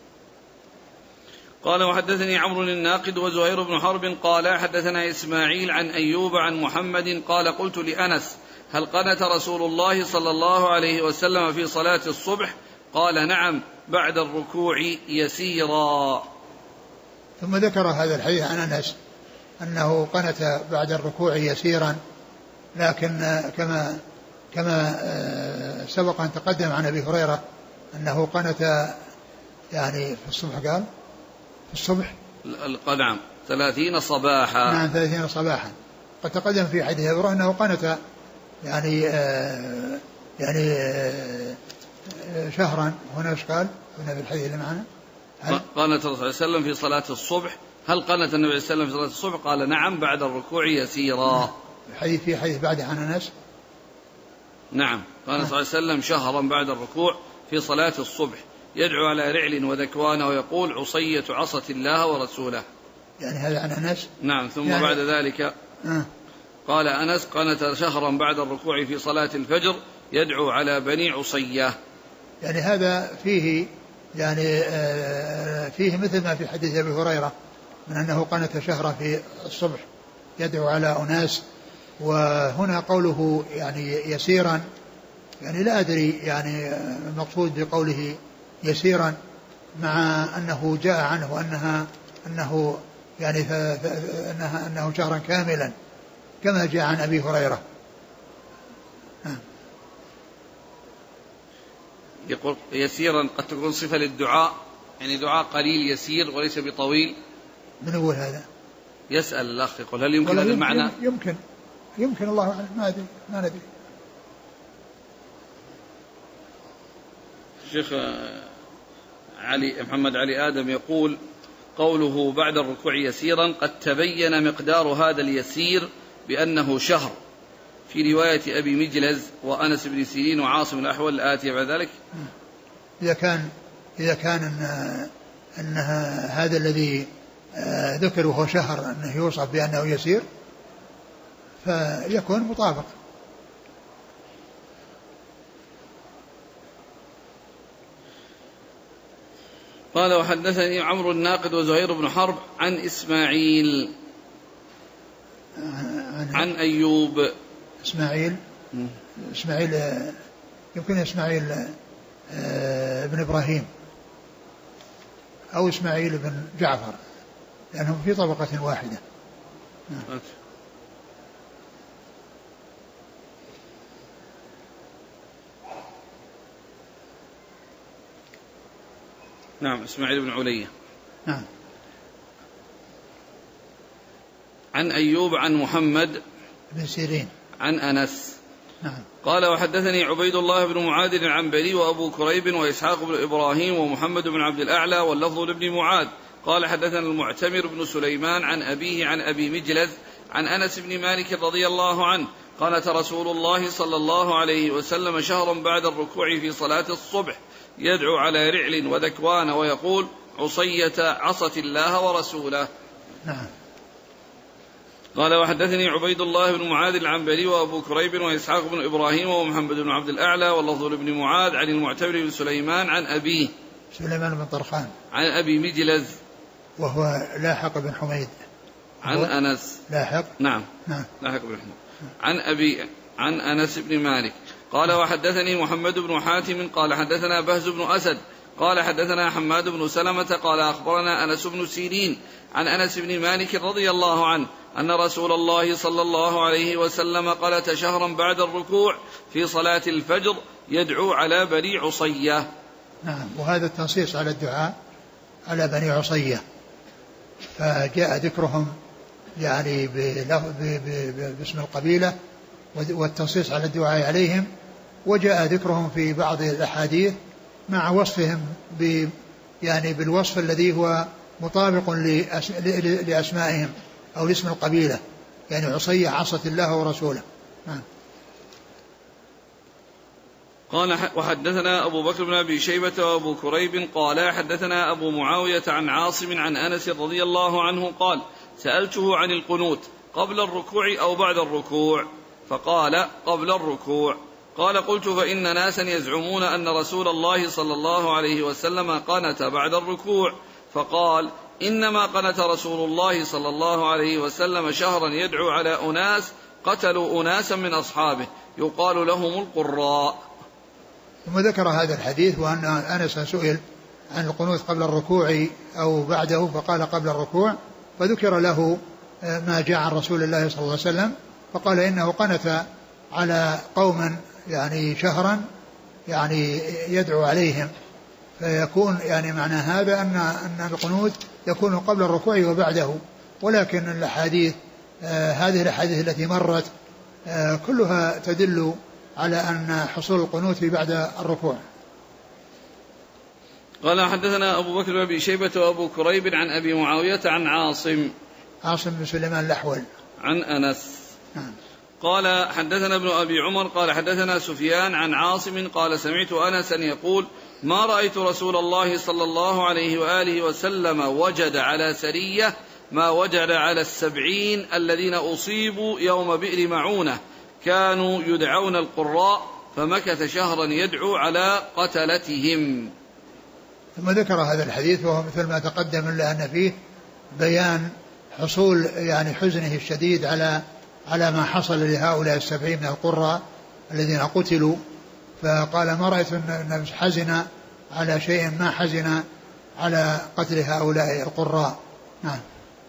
قال وحدثني عمرو الناقد وزهير بن حرب قال حدثنا إسماعيل عن أيوب عن محمد قال قلت لأنس هل قنت رسول الله صلى الله عليه وسلم في صلاة الصبح؟ قال نعم بعد الركوع يسيرا. ثم ذكر هذا الحديث عن أنس أنه قنت بعد الركوع يسيرا، لكن كما سبق أن تقدم عن أبي هريرة أنه قنت يعني في الصبح، قال في الصبح نعم 30 صباحا. نعم 30 صباحا. قد تقدم في حديث أبي هريرة أنه قنت يعني شهرا. هنا ايش قال هنا في الحديث اللي معنا؟ قنت الرسول صلى الله عليه وسلم في صلاة الصبح. هل قنت النبي صلى الله عليه وسلم في صلاة الصبح؟ قال نعم بعد الركوع يسيرا. الحديث في حديث بعد عن أنس. نعم قال صلى الله عليه وسلم شهرا بعد الركوع في صلاة الصبح يدعو على رعل وذكوان ويقول عصية عصت الله ورسوله. يعني هذا عن أنس. نعم. ثم يعني بعد ذلك قال أنس قنت شهرا بعد الركوع في صلاة الفجر يدعو على بني عصية. يعني هذا فيه يعني فيه مثل ما في حديث أبي هريرة من أنه قنت شهرا في الصبح يدعو على أناس. وهنا قوله يعني يسيرا يعني لا أدري يعني المقصود بقوله يسيرا مع أنه جاء عنه أنه يعني أنه شهرا كاملا كما جاء عن أبي هريرة. يقول يسيرا قد تكون صفة للدعاء يعني دعاء قليل يسير وليس بطويل. من هو هذا؟ يسأل الأخ يقول هل يمكن هذا المعنى؟ يمكن الله أعلم ما ندري. الشيخ علي محمد علي آدم يقول قوله بعد الركوع يسيرا قد تبين مقدار هذا اليسير بأنه شهر في رواية أبي مجلز وأنس بن سيرين وعاصم الأحول الآتي بعد ذلك. إذا كان أن هذا الذي ذكر وهو شهر أنه يوصف بأنه يسير فيكون مطابق. قال وحدثني عمرو الناقد وزهير بن حرب عن إسماعيل عن أيوب. إسماعيل يمكن إسماعيل بن إبراهيم أو إسماعيل بن جعفر لأنهم في طبقة واحدة. نعم إسماعيل بن علية. نعم. عن أيوب عن محمد بن سيرين عن أنس. نعم. قال وحدثني عبيد الله بن معاذ العنبري وأبو كريب وإسحاق بن إبراهيم ومحمد بن عبد الأعلى واللفظ لابن معاذ قال حدثنا المعتمر بن سليمان عن أبيه عن أبي مجلز عن أنس بن مالك رضي الله عنه قالت رسول الله صلى الله عليه وسلم شهرا بعد الركوع في صلاة الصبح يدعو على رعل وذكوان ويقول عصية عصت الله ورسوله. نعم. قال وحدثني عبيد الله بن معاذ العنبري وأبو كريب وإسحاق بن إبراهيم ومحمد بن عبد الأعلى واللفظ لابن معاذ عن المعتمر بن سليمان عن أبيه سليمان بن طرخان عن أبي مجلز وهو لاحق بن حميد عن أنس. لاحق. نعم. لاحق بن حميد عن أنس بن مالك قال وحدثني محمد بن حاتم قال حدثنا بهز بن أسد قال حدثنا حماد بن سلمة قال أخبرنا أنس بن سيرين عن أنس بن مالك رضي الله عنه أن رسول الله صلى الله عليه وسلم قلت شهرا بعد الركوع في صلاة الفجر يدعو على بني عصية. نعم. وهذا التنصيص على الدعاء على بني عصية فجاء ذكرهم يعني باسم القبيلة والتنصيص على الدعاء عليهم وجاء ذكرهم في بعض الأحاديث مع وصفهم يعني بالوصف الذي هو مطابق لأسمائهم أو لاسم القبيلة يعني عصية عصت الله ورسوله. قال وحدثنا أبو بكر بن أبي شيبة وأبو كريب قال حدثنا أبو معاوية عن عاصم عن أنس رضي الله عنه قال سألته عن القنوت قبل الركوع أو بعد الركوع فقال قبل الركوع. قال قلت فإن ناسا يزعمون أن رسول الله صلى الله عليه وسلم قنت بعد الركوع فقال إنما قنت رسول الله صلى الله عليه وسلم شهرا يدعو على أناس قتلوا أناسا من أصحابه يقال لهم القراء. ثم ذكر هذا الحديث وأن أنس سئل عن القنوت قبل الركوع أو بعده فقال قبل الركوع فذكر له ما جاء عن رسول الله صلى الله عليه وسلم فقال إنه قنت على قوم يعني شهرا يعني يدعو عليهم فيكون يعني معنى هذا أن القنوت يكون قبل الركوع وبعده. ولكن الأحاديث هذه الأحاديث التي مرت كلها تدل على أن حصول القنوت بعد الركوع. قال حدثنا أبو بكر بن أبي شيبة وأبو كريب عن أبي معاوية عن عاصم بن سليمان الأحول عن أنس. قال حدثنا ابن أبي عمر قال حدثنا سفيان عن عاصم قال سمعت أنسا يقول ما رأيت رسول الله صلى الله عليه وآله وسلم وجد على سرية ما وجد على 70 الذين أصيبوا يوم بئر معونة كانوا يدعون القراء فمكث شهرا يدعو على قتلتهم. ثم ذكر هذا الحديث وهو مثل ما تقدم إلا أن فيه بيان حصول يعني حزنه الشديد على ما حصل لهؤلاء 70 من القراء الذين قتلوا. فقال ما رأيت أن حزن على شيء ما حزن على قتل هؤلاء القراء. نعم.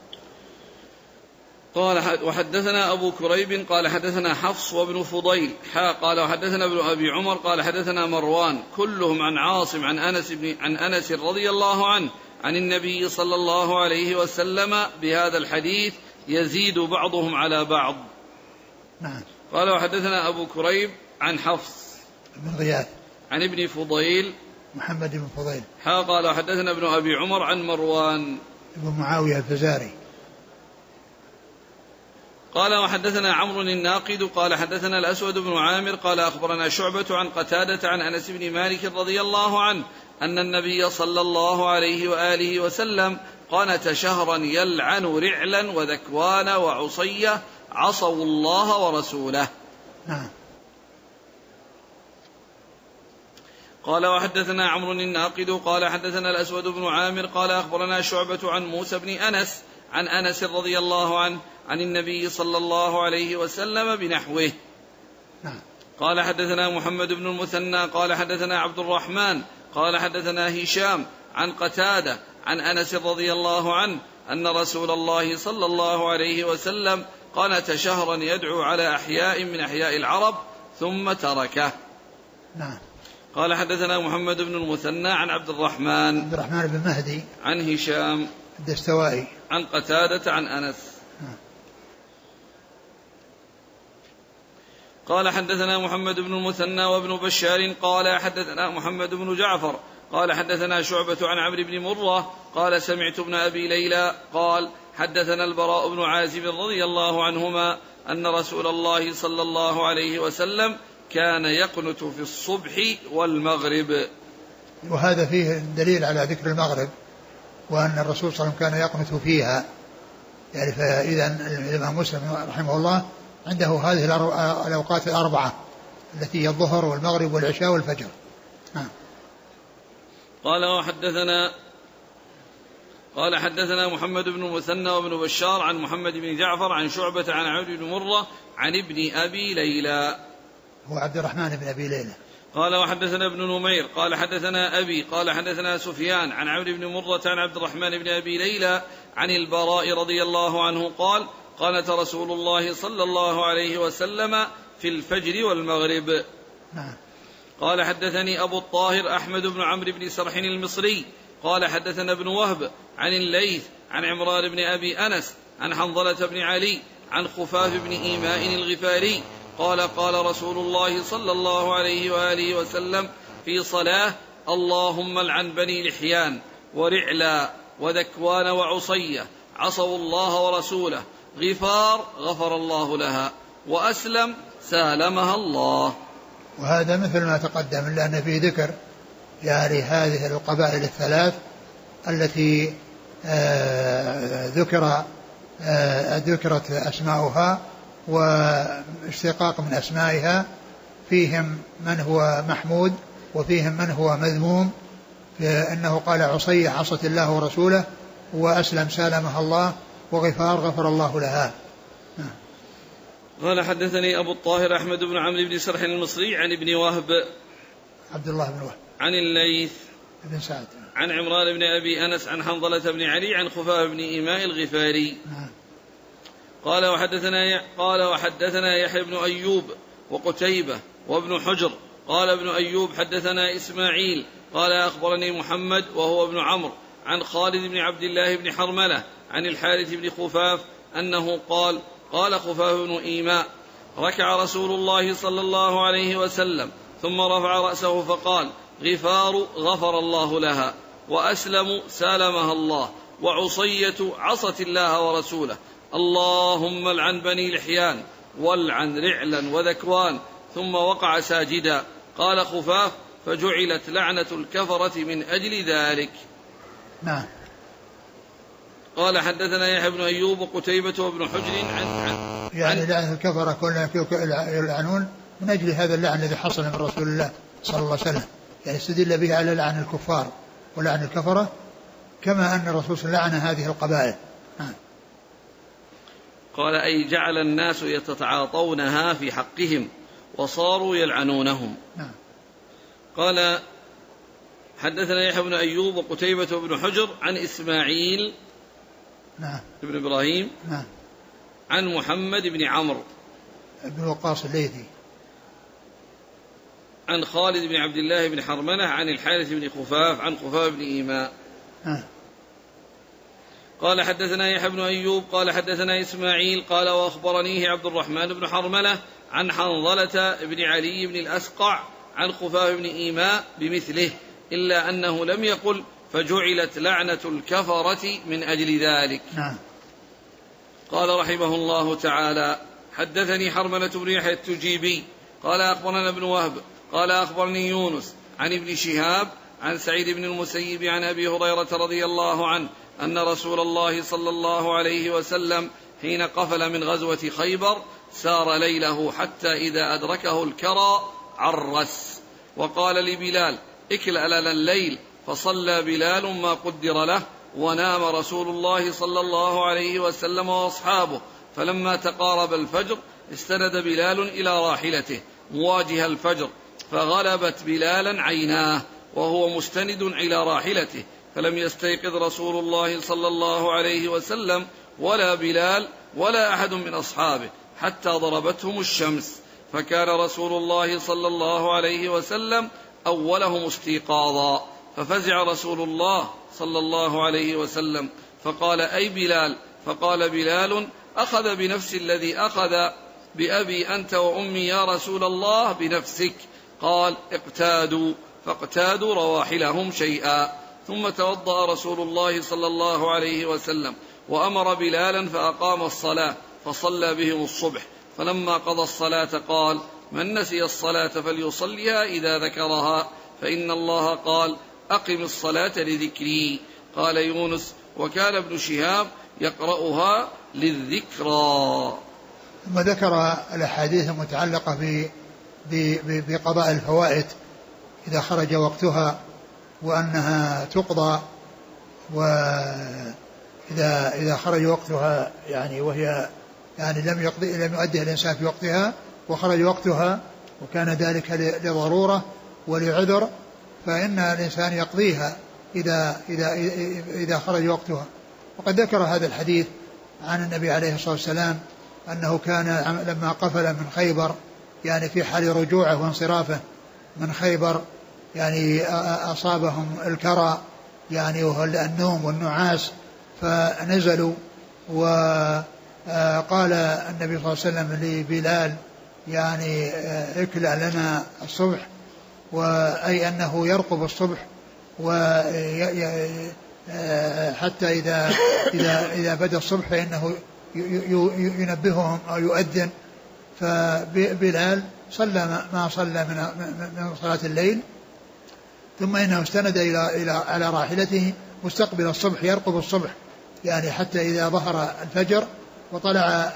قال وحدثنا أبو كريب قال حدثنا حفص وابن فضيل قال وحدثنا ابن أبي عمر قال حدثنا مروان كلهم عن عاصم عن أنس رضي الله عنه عن النبي صلى الله عليه وسلم بهذا الحديث يزيد بعضهم على بعض. نعم. قال وحدثنا أبو كريب عن حفص بن غياث عن ابن فضيل محمد بن فضيل قال وحدثنا ابن أبي عمر عن مروان بن معاوية الفزاري قال وحدثنا عمرو الناقد قال حدثنا الأسود بن عامر قال أخبرنا شعبة عن قتادة عن أنس بن مالك رضي الله عنه أن النبي صلى الله عليه وآله وسلم قنت شهرا يلعن رعلا وذكوان وعصية عصوا الله ورسوله. نعم. قال وحدثنا عمرو الناقد قال حدثنا الأسود بن عامر قال أخبرنا شعبة عن موسى بن أنس عن أنس رضي الله عنه عن النبي صلى الله عليه وسلم بنحوه. نعم. قال حدثنا محمد بن المثنى قال حدثنا عبد الرحمن قال حدثنا هشام عن قتادة عن أنس رضي الله عنه أن رسول الله صلى الله عليه وسلم قنت شهرا يدعو على أحياء من أحياء العرب ثم تركه. نعم. قال حدثنا محمد بن المثنى عن عبد الرحمن بن مهدي عن هشام الدستوائي عن قتادة عن أنس. قال حدثنا محمد بن المثنى وابن بشار قال حدثنا محمد بن جعفر قال حدثنا شعبة عن عمرو بن مرة قال سمعت ابن أبي ليلى قال حدثنا البراء بن عازب رضي الله عنهما أن رسول الله صلى الله عليه وسلم كان يقنت في الصبح والمغرب. وهذا فيه دليل على ذكر المغرب وأن الرسول صلى الله عليه وسلم كان يقنت فيها يعني. فإذا الإمام مسلم رحمه الله عنده هذه الأوقات الأربعة التي هي الظهر والمغرب والعشاء والفجر. قال حدثنا محمد بن المثنى وابن بشار عن محمد بن جعفر عن شعبة عن عمرو بن مرة عن ابن أبي ليلى هو عبد الرحمن بن أبي ليلى. قال وحدثنا ابن نمير قال حدثنا أبي قال حدثنا سفيان عن عمرو بن مرة عن عبد الرحمن بن أبي ليلى عن البراء رضي الله عنه قال قالت رسول الله صلى الله عليه وسلم في الفجر والمغرب. قال حدثني أبو الطاهر أحمد بن عمرو بن سرح المصري قال حدثنا ابن وهب عن الليث عن عمران بن أبي أنس عن حنظلة بن علي عن خفاف بن إيماء الغفاري قال قال رسول الله صلى الله عليه وآله وسلم في صلاة اللهم العن بني لحيان ورعلا وذكوان وعصية عصوا الله ورسوله غفار غفر الله لها وأسلم سالمها الله. وهذا مثل ما تقدم إلا أن فيه ذكر يعني هذه القبائل الثلاث التي ذكرت أسماؤها واشتقاق من أسمائها. فيهم من هو محمود وفيهم من هو مذموم. إنه قال عصية عصت الله ورسوله وأسلم سالمها الله وغفار غفر الله لها. قال حدثني أبو الطاهر أحمد بن عمرو بن سرح المصري عن ابن وهب عبد الله بن وهب عن الليث بن سعد عن عمران بن أبي أنس عن حنظلة بن علي عن خفاف بن إيماء الغفاري. قال وحدثنا يحيى بن أيوب وقتيبة وابن حجر قال ابن أيوب حدثنا إسماعيل قال أخبرني محمد وهو ابن عمرو عن خالد بن عبد الله بن حرملة عن الحارث بن خفاف أنه قال خفاف بن إيماء ركع رسول الله صلى الله عليه وسلم ثم رفع رأسه فقال غفار غفر الله لها، وأسلم سالمها الله، وعصية عصت الله ورسوله. اللهم العن بني لحيان والعن رعلا وذكوان. ثم وقع ساجدا. قال خفاف: فجعلت لعنة الكفرة من أجل ذلك. نعم. قال حدثنا يحيى بن أيوب وقتيبة وابن حجر يعني لعنة الكفرة كلها يلعنون من أجل هذا اللعن الذي حصل من رسول الله صلى الله عليه وسلم، يعني استدل به على لعن الكفار ولعن الكفرة، كما أن الرسول صلى الله عليه وسلم لعن هذه القبائل. قال: أي جعل الناس يتعاطونها في حقهم وصاروا يلعنونهم. قال حدثنا يحيى بن أيوب وقتيبة بن حجر عن إسماعيل بن إبراهيم عن محمد بن عمرو بن وقاص الليثي عن خالد بن عبد الله بن حرملة عن الحارث بن خفاف عن خفاف بن إيماء. قال حدثنا يحيى بن أيوب قال حدثنا إسماعيل قال وأخبرنيه عبد الرحمن بن حرملة عن حنظلة بن علي بن الأسقع عن خفاف بن إيماء بمثله، إلا أنه لم يقل فجعلت لعنة الكفرة من أجل ذلك. قال رحمه الله تعالى: حدثني حرملة بن يحيى التجيبي قال أخبرنا ابن وهب قال أخبرني يونس عن ابن شهاب عن سعيد بن المسيب عن أبي هريرة رضي الله عنه أن رسول الله صلى الله عليه وسلم حين قفل من غزوة خيبر سار ليله حتى إذا أدركه الكرى عرس، وقال لبلال: اكلأ لنا الليل، فصلى بلال ما قدر له، ونام رسول الله صلى الله عليه وسلم وأصحابه. فلما تقارب الفجر استند بلال إلى راحلته مواجه الفجر، فغلبت بلالا عيناه وهو مستند إلى راحلته، فلم يستيقظ رسول الله صلى الله عليه وسلم ولا بلال ولا أحد من أصحابه حتى ضربتهم الشمس، فكان رسول الله صلى الله عليه وسلم أولهم استيقاظا، ففزع رسول الله صلى الله عليه وسلم فقال: أي بلال؟ فقال بلال: أخذ بنفس الذي أخذ بأبي أنت وأمي يا رسول الله بنفسك. قال: اقتادوا، فاقتادوا رواحلهم شيئا. ثم توضأ رسول الله صلى الله عليه وسلم وأمر بلالا فأقام الصلاة فصلى بهم الصبح، فلما قضى الصلاة قال: من نسي الصلاة فليصليها إذا ذكرها، فإن الله قال: أقم الصلاة لذكري. قال يونس: وكان ابن شهاب يقرأها للذكرى. ثم ذكر الأحاديث المتعلقة بقضاء الفوائد إذا خرج وقتها، وأنها تقضى، وإذا خرج وقتها يعني وهي يعني لم يؤدي الإنسان في وقتها وخرج وقتها وكان ذلك لضرورة ولعذر، فإن الإنسان يقضيها إذا خرج وقتها. وقد ذكر هذا الحديث عن النبي عليه الصلاة والسلام أنه كان لما قفل من خيبر يعني في حال رجوعه وانصرافه من خيبر يعني أصابهم الكرى يعني وهو النوم والنعاس، فنزلوا، وقال النبي صلى الله عليه وسلم لبلال يعني اكلأ لنا الصبح، وأي أنه يرقب الصبح حتى إذا بدأ الصبح فإنه ينبههم أو يؤذن. فبلال صلى ما صلى من صلاة الليل، ثم إنه استند على راحلته مستقبل الصبح يرقب الصبح يعني حتى إذا ظهر الفجر وطلع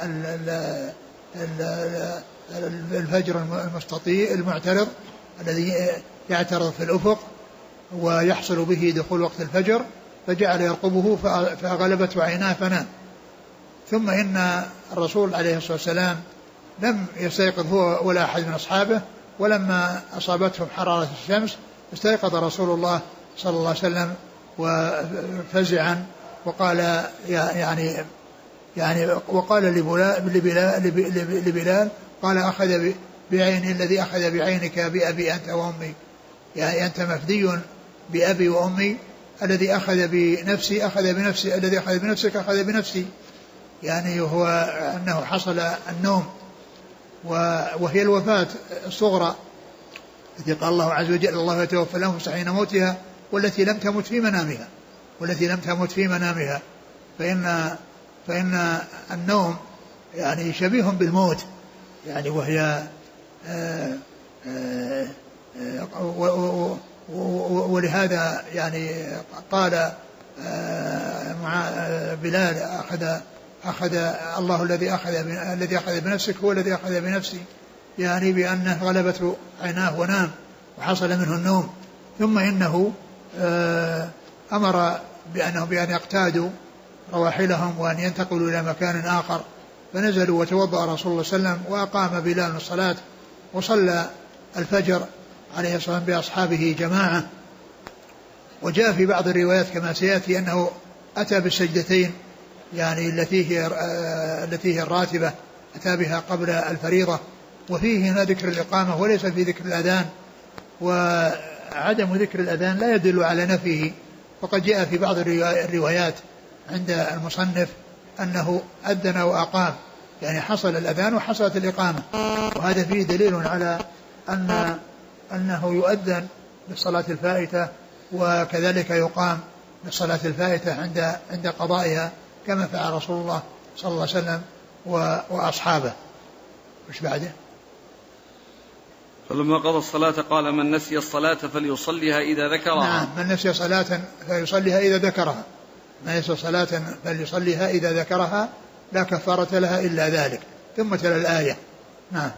الفجر المستطيل المعترض الذي يعترض في الأفق ويحصل به دخول وقت الفجر، فجعل يرقبه فغلبته عيناه فنام. ثم إن الرسول عليه الصلاة والسلام لم يستيقظ هو ولا أحد من أصحابه، ولما أصابتهم حرارة الشمس استيقظ رسول الله صلى الله عليه وسلم وفزعا وقال يعني وقال لبلال قال: أخذ بعيني الذي أخذ بعينك بأبي أنت وأمي، يعني أنت مفدي بأبي وأمي، الذي أخذ بنفسي أخذ بنفسي، الذي أخذ بنفسك أخذ بنفسي، يعني هو أنه حصل النوم وهي الوفاة الصغرى التي قال الله عز وجل الله يتوفى الأنفس حين موتها والتي لم تمت في منامها فإن النوم يعني شبيه بالموت يعني وهي ولهذا يعني قال مع بلال أخذ الله الذي أخذ بنفسك هو الذي أخذ بنفسي يعني بأنه غلبته عيناه ونام وحصل منه النوم. ثم إنه أمر بأن يقتادوا رواحلهم وأن ينتقلوا إلى مكان آخر فنزلوا وتوضأ رسول الله صلى الله عليه وسلم وأقام بلال الصلاة وصلى الفجر عليه الصلاة والسلام بأصحابه جماعة. وجاء في بعض الروايات كما سيأتي أنه أتى بالسجدتين يعني التي هي الراتبة أتى بها قبل الفريضة. وفيه هنا ذكر الإقامة وليس في ذكر الأذان وعدم ذكر الأذان لا يدل على نفيه وقد جاء في بعض الروايات عند المصنف أنه أذن وأقام يعني حصل الأذان وحصلت الإقامة وهذا فيه دليل على أنه يؤذن بالصلاة الفائتة وكذلك يقام بالصلاة الفائتة عند قضائها كما فعل رسول الله صلى الله عليه وسلم وأصحابه. وش بعده؟ فلما قضى الصلاة قال من نسي الصلاة فليصليها إذا ذكرها. نعم من نسي صلاة فليصليها إذا ذكرها من نسي صلاة فليصليها إذا ذكرها لا كفارة لها إلا ذلك. ثم تلا الآية. نعم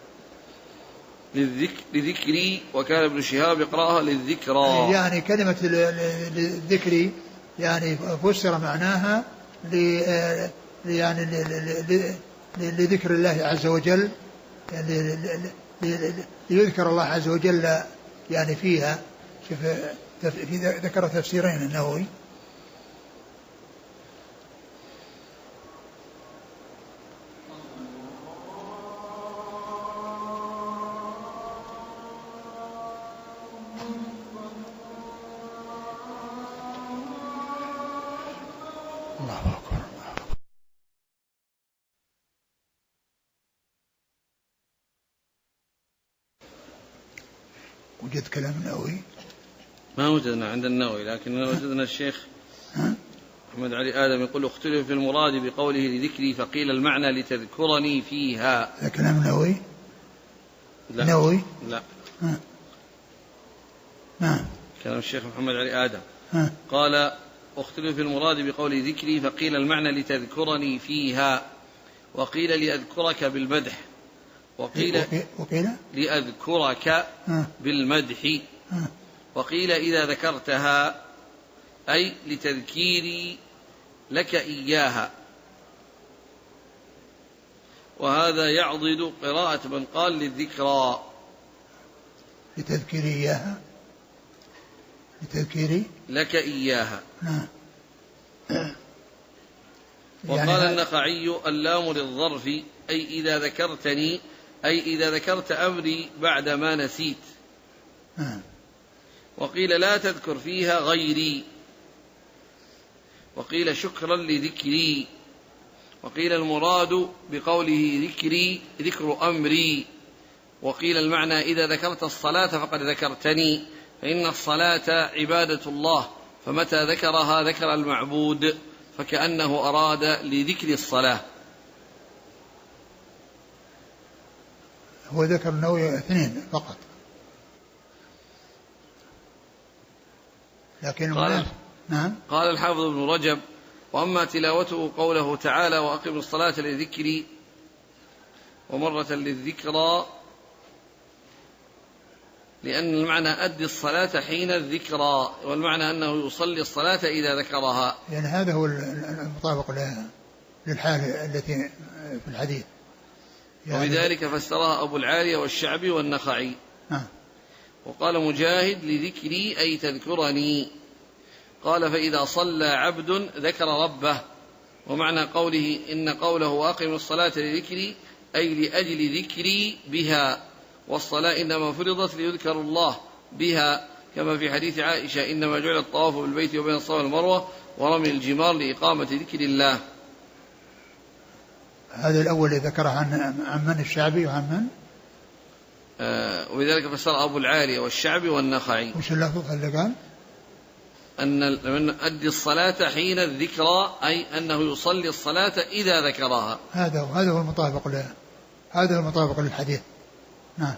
لذكري وكان ابن شهاب يقرأها للذكرى يعني كلمة للذكري يعني فسر معناها يعني لذكر الله عز وجل يعني ليذكر الله عز وجل يعني فيها. ذكر تفسيرين النووي الله أكبر. وجد كلام النووي ما وجدنا عند النووي لكن وجدنا الشيخ محمد علي آدم يقول اختلف في المراد بقوله لذكري فقيل المعنى لتذكرني فيها. هذا كلام النووي؟ لا نووي؟ لا نعم كلام الشيخ محمد علي آدم قال اختلف في المراد بقوله ذكري فقيل المعنى لتذكرني فيها وقيل لأذكرك بالمدح وقيل لأذكرك بالمدح وقيل إذا ذكرتها أي لتذكيري لك إياها. وهذا يعضد قراءة من قال للذكرى لتذكيري إياها لتذكيري لك إياها. وقال النخعي اللام للظرف أي إذا ذكرتني أي إذا ذكرت أمري بعد ما نسيت. وقيل لا تذكر فيها غيري وقيل شكرا لذكري وقيل المراد بقوله ذكري ذكر أمري وقيل المعنى إذا ذكرت الصلاة فقد ذكرتني فإن الصلاة عبادة الله فمتى ذكرها ذكر المعبود فكأنه أراد لذكر الصلاة. هو ذكر النووي 2 فقط لكن قال الحافظ ابن رجب وأما تلاوته قوله تعالى وأقم الصلاة لذكري ومرة للذكرى لأن المعنى أدي الصلاة حين الذكرى والمعنى أنه يصلي الصلاة إذا ذكرها يعني هذا هو المطابق للحال التي في الحديث يعني وبذلك فسرها أبو العالية والشعبي والنخعي. وقال مجاهد لذكري أي تذكرني. قال فإذا صلى عبد ذكر ربه ومعنى قوله إن قوله وأقم الصلاة لذكري أي لأجل ذكري بها والصلاة إنما فرضت ليذكر الله بها كما في حديث عائشة إنما جعل الطواف بالبيت وبين الصفا والمروة ورمي الجمار لإقامة ذكر الله. هذا الأول ذكره عن من الشعبي وعن من ولذلك فسر أبو العالية والشعبي والنخعي. وش اللفظ اللي قال؟ أن أدي الصلاة حين الذكرى، أي أنه يصلي الصلاة إذا ذكرها. هذا هو المطابق هذا هو المطابق للحديث. نعم.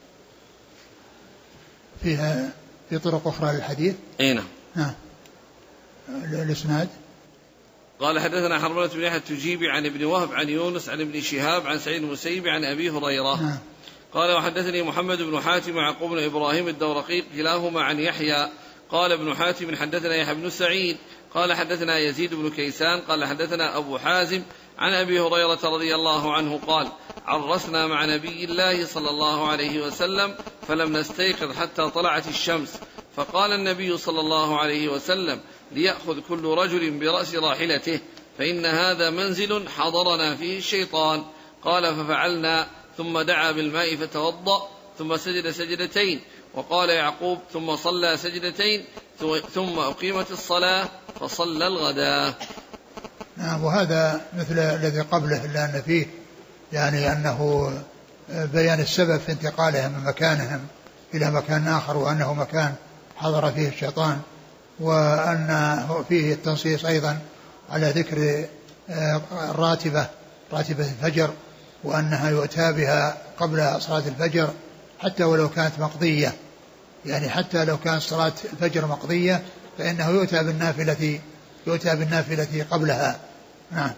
فيها في طرق أخرى للحديث. أين؟ نعم. الإسناد. قال حدثنا حرملة بن يحيى التجيبي عن ابن وهب عن يونس عن ابن شهاب عن سعيد المسيب عن أبي هريرة. نعم. قال وحدثني محمد بن حاتم ويعقوب بن إبراهيم الدورقي كلاهما عن يحيى. قال ابن حاتم حدثنا يحيى بن سعيد قال حدثنا يزيد بن كيسان قال حدثنا أبو حازم عن أبي هريرة رضي الله عنه قال عرسنا مع نبي الله صلى الله عليه وسلم فلم نستيقظ حتى طلعت الشمس، فقال النبي صلى الله عليه وسلم ليأخذ كل رجل برأس راحلته فإن هذا منزل حضرنا فيه الشيطان. قال ففعلنا، ثم دعا بالماء فتوضأ ثم سجد سجدتين. وقال يعقوب ثم صلى سجدتين ثم أقيمت الصلاة فصلى الغداء. نعم. وهذا مثل الذي قبله إلا أن فيه يعني أنه بيان السبب في انتقالهم من مكانهم إلى مكان آخر، وأنه مكان حضر فيه الشيطان، وأن فيه التنصيص أيضا على ذكر راتبة الفجر، وأنها يؤتى بها قبل صلاة الفجر حتى ولو كانت مقضية، يعني حتى لو كانت صلاة الفجر مقضية فإنه يؤتى بالنافلة قبلها. نعم.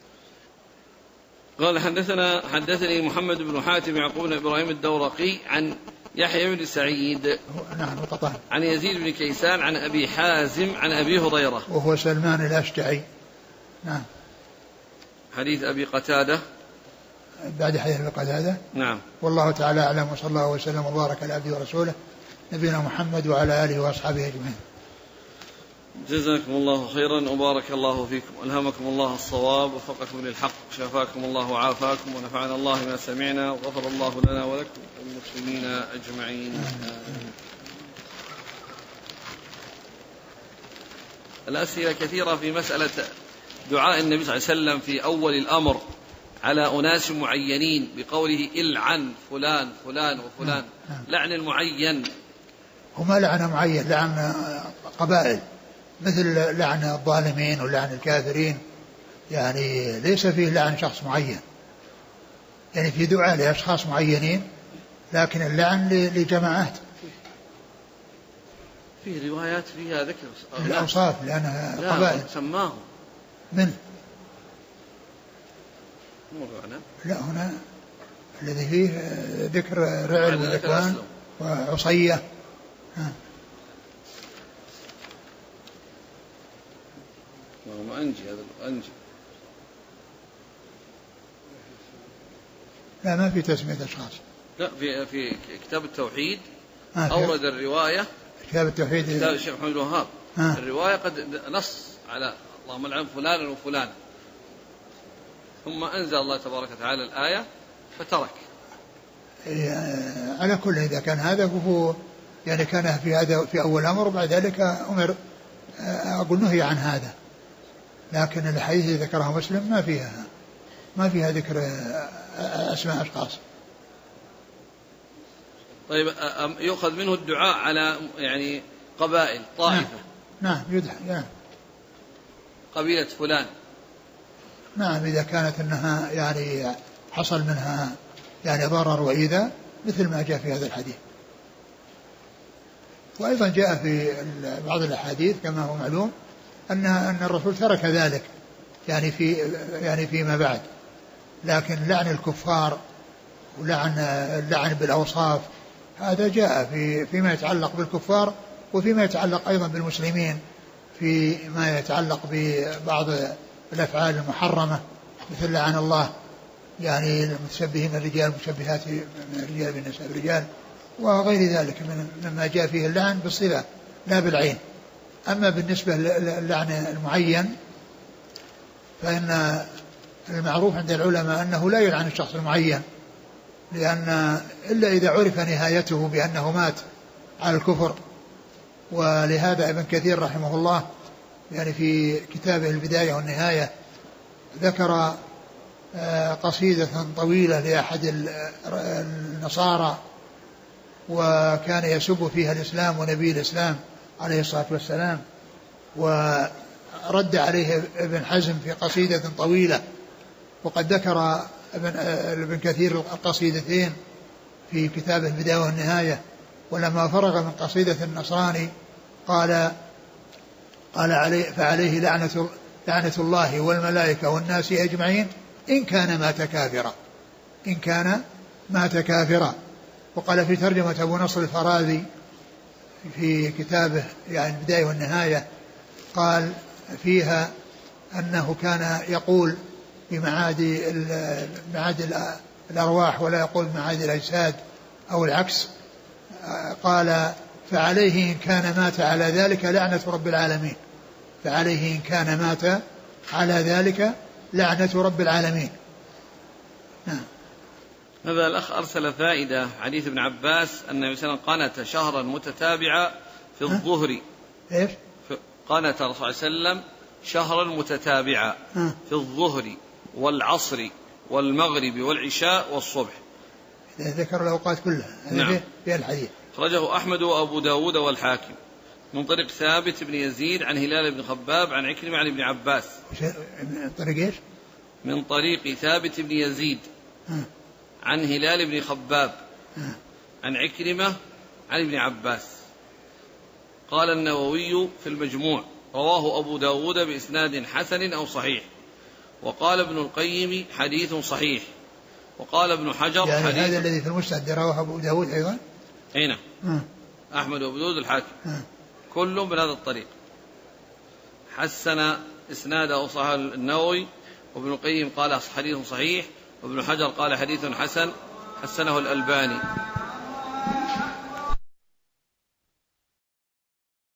قال حدثني محمد بن حاتم يعقوب بن إبراهيم الدورقي عن يحيى بن سعيد نعم وقطع عن يزيد بن كيسان عن أبي حازم عن أبي هريرة وهو سلمان الأشجعي. نعم. حديث أبي قتادة بعد حديث أبي قتادة. نعم. والله تعالى أعلم، وصلى الله وسلم وبارك على عبده ورسوله نبينا محمد وعلى آله وأصحابه أجمعين. جزاكم الله خيرا وبارك الله فيكم، ألهمكم الله الصواب ووفقكم للحق، شفاكم الله وعافاكم، ونفعنا الله ما سمعنا، وغفر الله لنا ولكم والمسلمين أجمعين. الأسئلة كثيرة في مسألة دعاء النبي صلى الله عليه وسلم في أول الأمر على أناس معينين بقوله إلعن فلان فلان وفلان. لعن المعين هما لعن معين، لعن قبائل، مثل لعن الظالمين ولعن الكافرين، يعني ليس فيه لعن شخص معين، يعني في دعاء لأشخاص معينين، لكن اللعن لجماعات. في روايات فيها ذكر الأوصاف لأنها قبائل سماهم من لا هنا الذي فيه ذكر رعل وذكوان وعصية. أنجي هذا أنجي. لا ما في تسمية أشخاص. لا في كتاب التوحيد أورد الرواية. كتاب التوحيد كتاب الشيخ محمد الوهاب الرواية قد نص على اللهم لعن فلانا وفلان، ثم أنزل الله تبارك وتعالى الآية فترك. على كل إذا كان هذا فهو يعني كان في هذا في أول أمر، وبعد ذلك أمر أقول نهي عن هذا، لكن الحديث الذي ذكرها مسلم ما فيها ذكر أسماء أشخاص. طيب يؤخذ منه الدعاء على يعني قبائل طائفة. نعم يدعى نعم. قبيلة فلان. نعم إذا كانت أنها يعني حصل منها يعني ضرر وإيذاء مثل ما جاء في هذا الحديث. وأيضا جاء في بعض الأحاديث كما هو معلوم أن الرسول ترك ذلك يعني فيما بعد، لكن لعن الكفار اللعن بالأوصاف هذا جاء فيما يتعلق بالكفار، وفيما يتعلق أيضا بالمسلمين فيما يتعلق ببعض الأفعال المحرمة، مثل لعن الله يعني المتشبهين الرجال المشبهات من الرجال بالنساء بالرجال وغير ذلك مما جاء فيه اللعن بالصلة لا بالعين. أما بالنسبة للعن المعين فإن المعروف عند العلماء أنه لا يلعن الشخص المعين، لأن إلا إذا عرف نهايته بأنه مات على الكفر. ولهذا ابن كثير رحمه الله يعني في كتابه البداية والنهاية ذكر قصيدة طويلة لأحد النصارى وكان يسب فيها الإسلام ونبي الإسلام عليه الصلاة والسلام. ورد عليه ابن حزم في قصيدة طويلة، وقد ذكر ابن كثير القصيدتين في كتابه البداية والنهاية. ولما فرغ من قصيدة النصراني قال عليه فعليه لعنة الله والملائكة والناس أجمعين إن كان مات كافرا. وقال في ترجمة أبو نصر الفرازي في كتابه يعني البداية والنهاية، قال فيها أنه كان يقول بمعاد الأرواح ولا يقول بمعاد الأجساد أو العكس. قال فعليه إن كان مات على ذلك لعنة رب العالمين، فعليه إن كان مات على ذلك لعنة رب العالمين. هذا الأخ أرسل فائدة حديث ابن عباس أن النبي صلى الله عليه وسلم قنت شهرا متتابعا في الظهر. إيش؟ قنت الرسول صلى الله عليه وسلم شهرا متتابعا في الظهر والعصر والمغرب والعشاء والصبح. ذكر الأوقات كلها. نعم. في الحديث أخرجه أحمد وأبو داود والحاكم من طريق ثابت بن يزيد عن هلال بن خباب عن عكرمة عن ابن عباس. من طريق إيش؟ من طريق ثابت بن يزيد عن هلال بن خباب عن عكرمة عن ابن عباس. قال النووي في المجموع رواه أبو داود بإسناد حسن أو صحيح. وقال ابن القيم حديث صحيح. وقال ابن حجر يعني حديث هذا الذي في المسند رواه أبو داود أيضا. أين؟ أحمد وأبو داود الحاكم كلهم بهذا الطريق. حسن إسناده صحيح النووي، وابن القيم قال حديث صحيح، وابن حجر قال حديث حسن حسنه الألباني.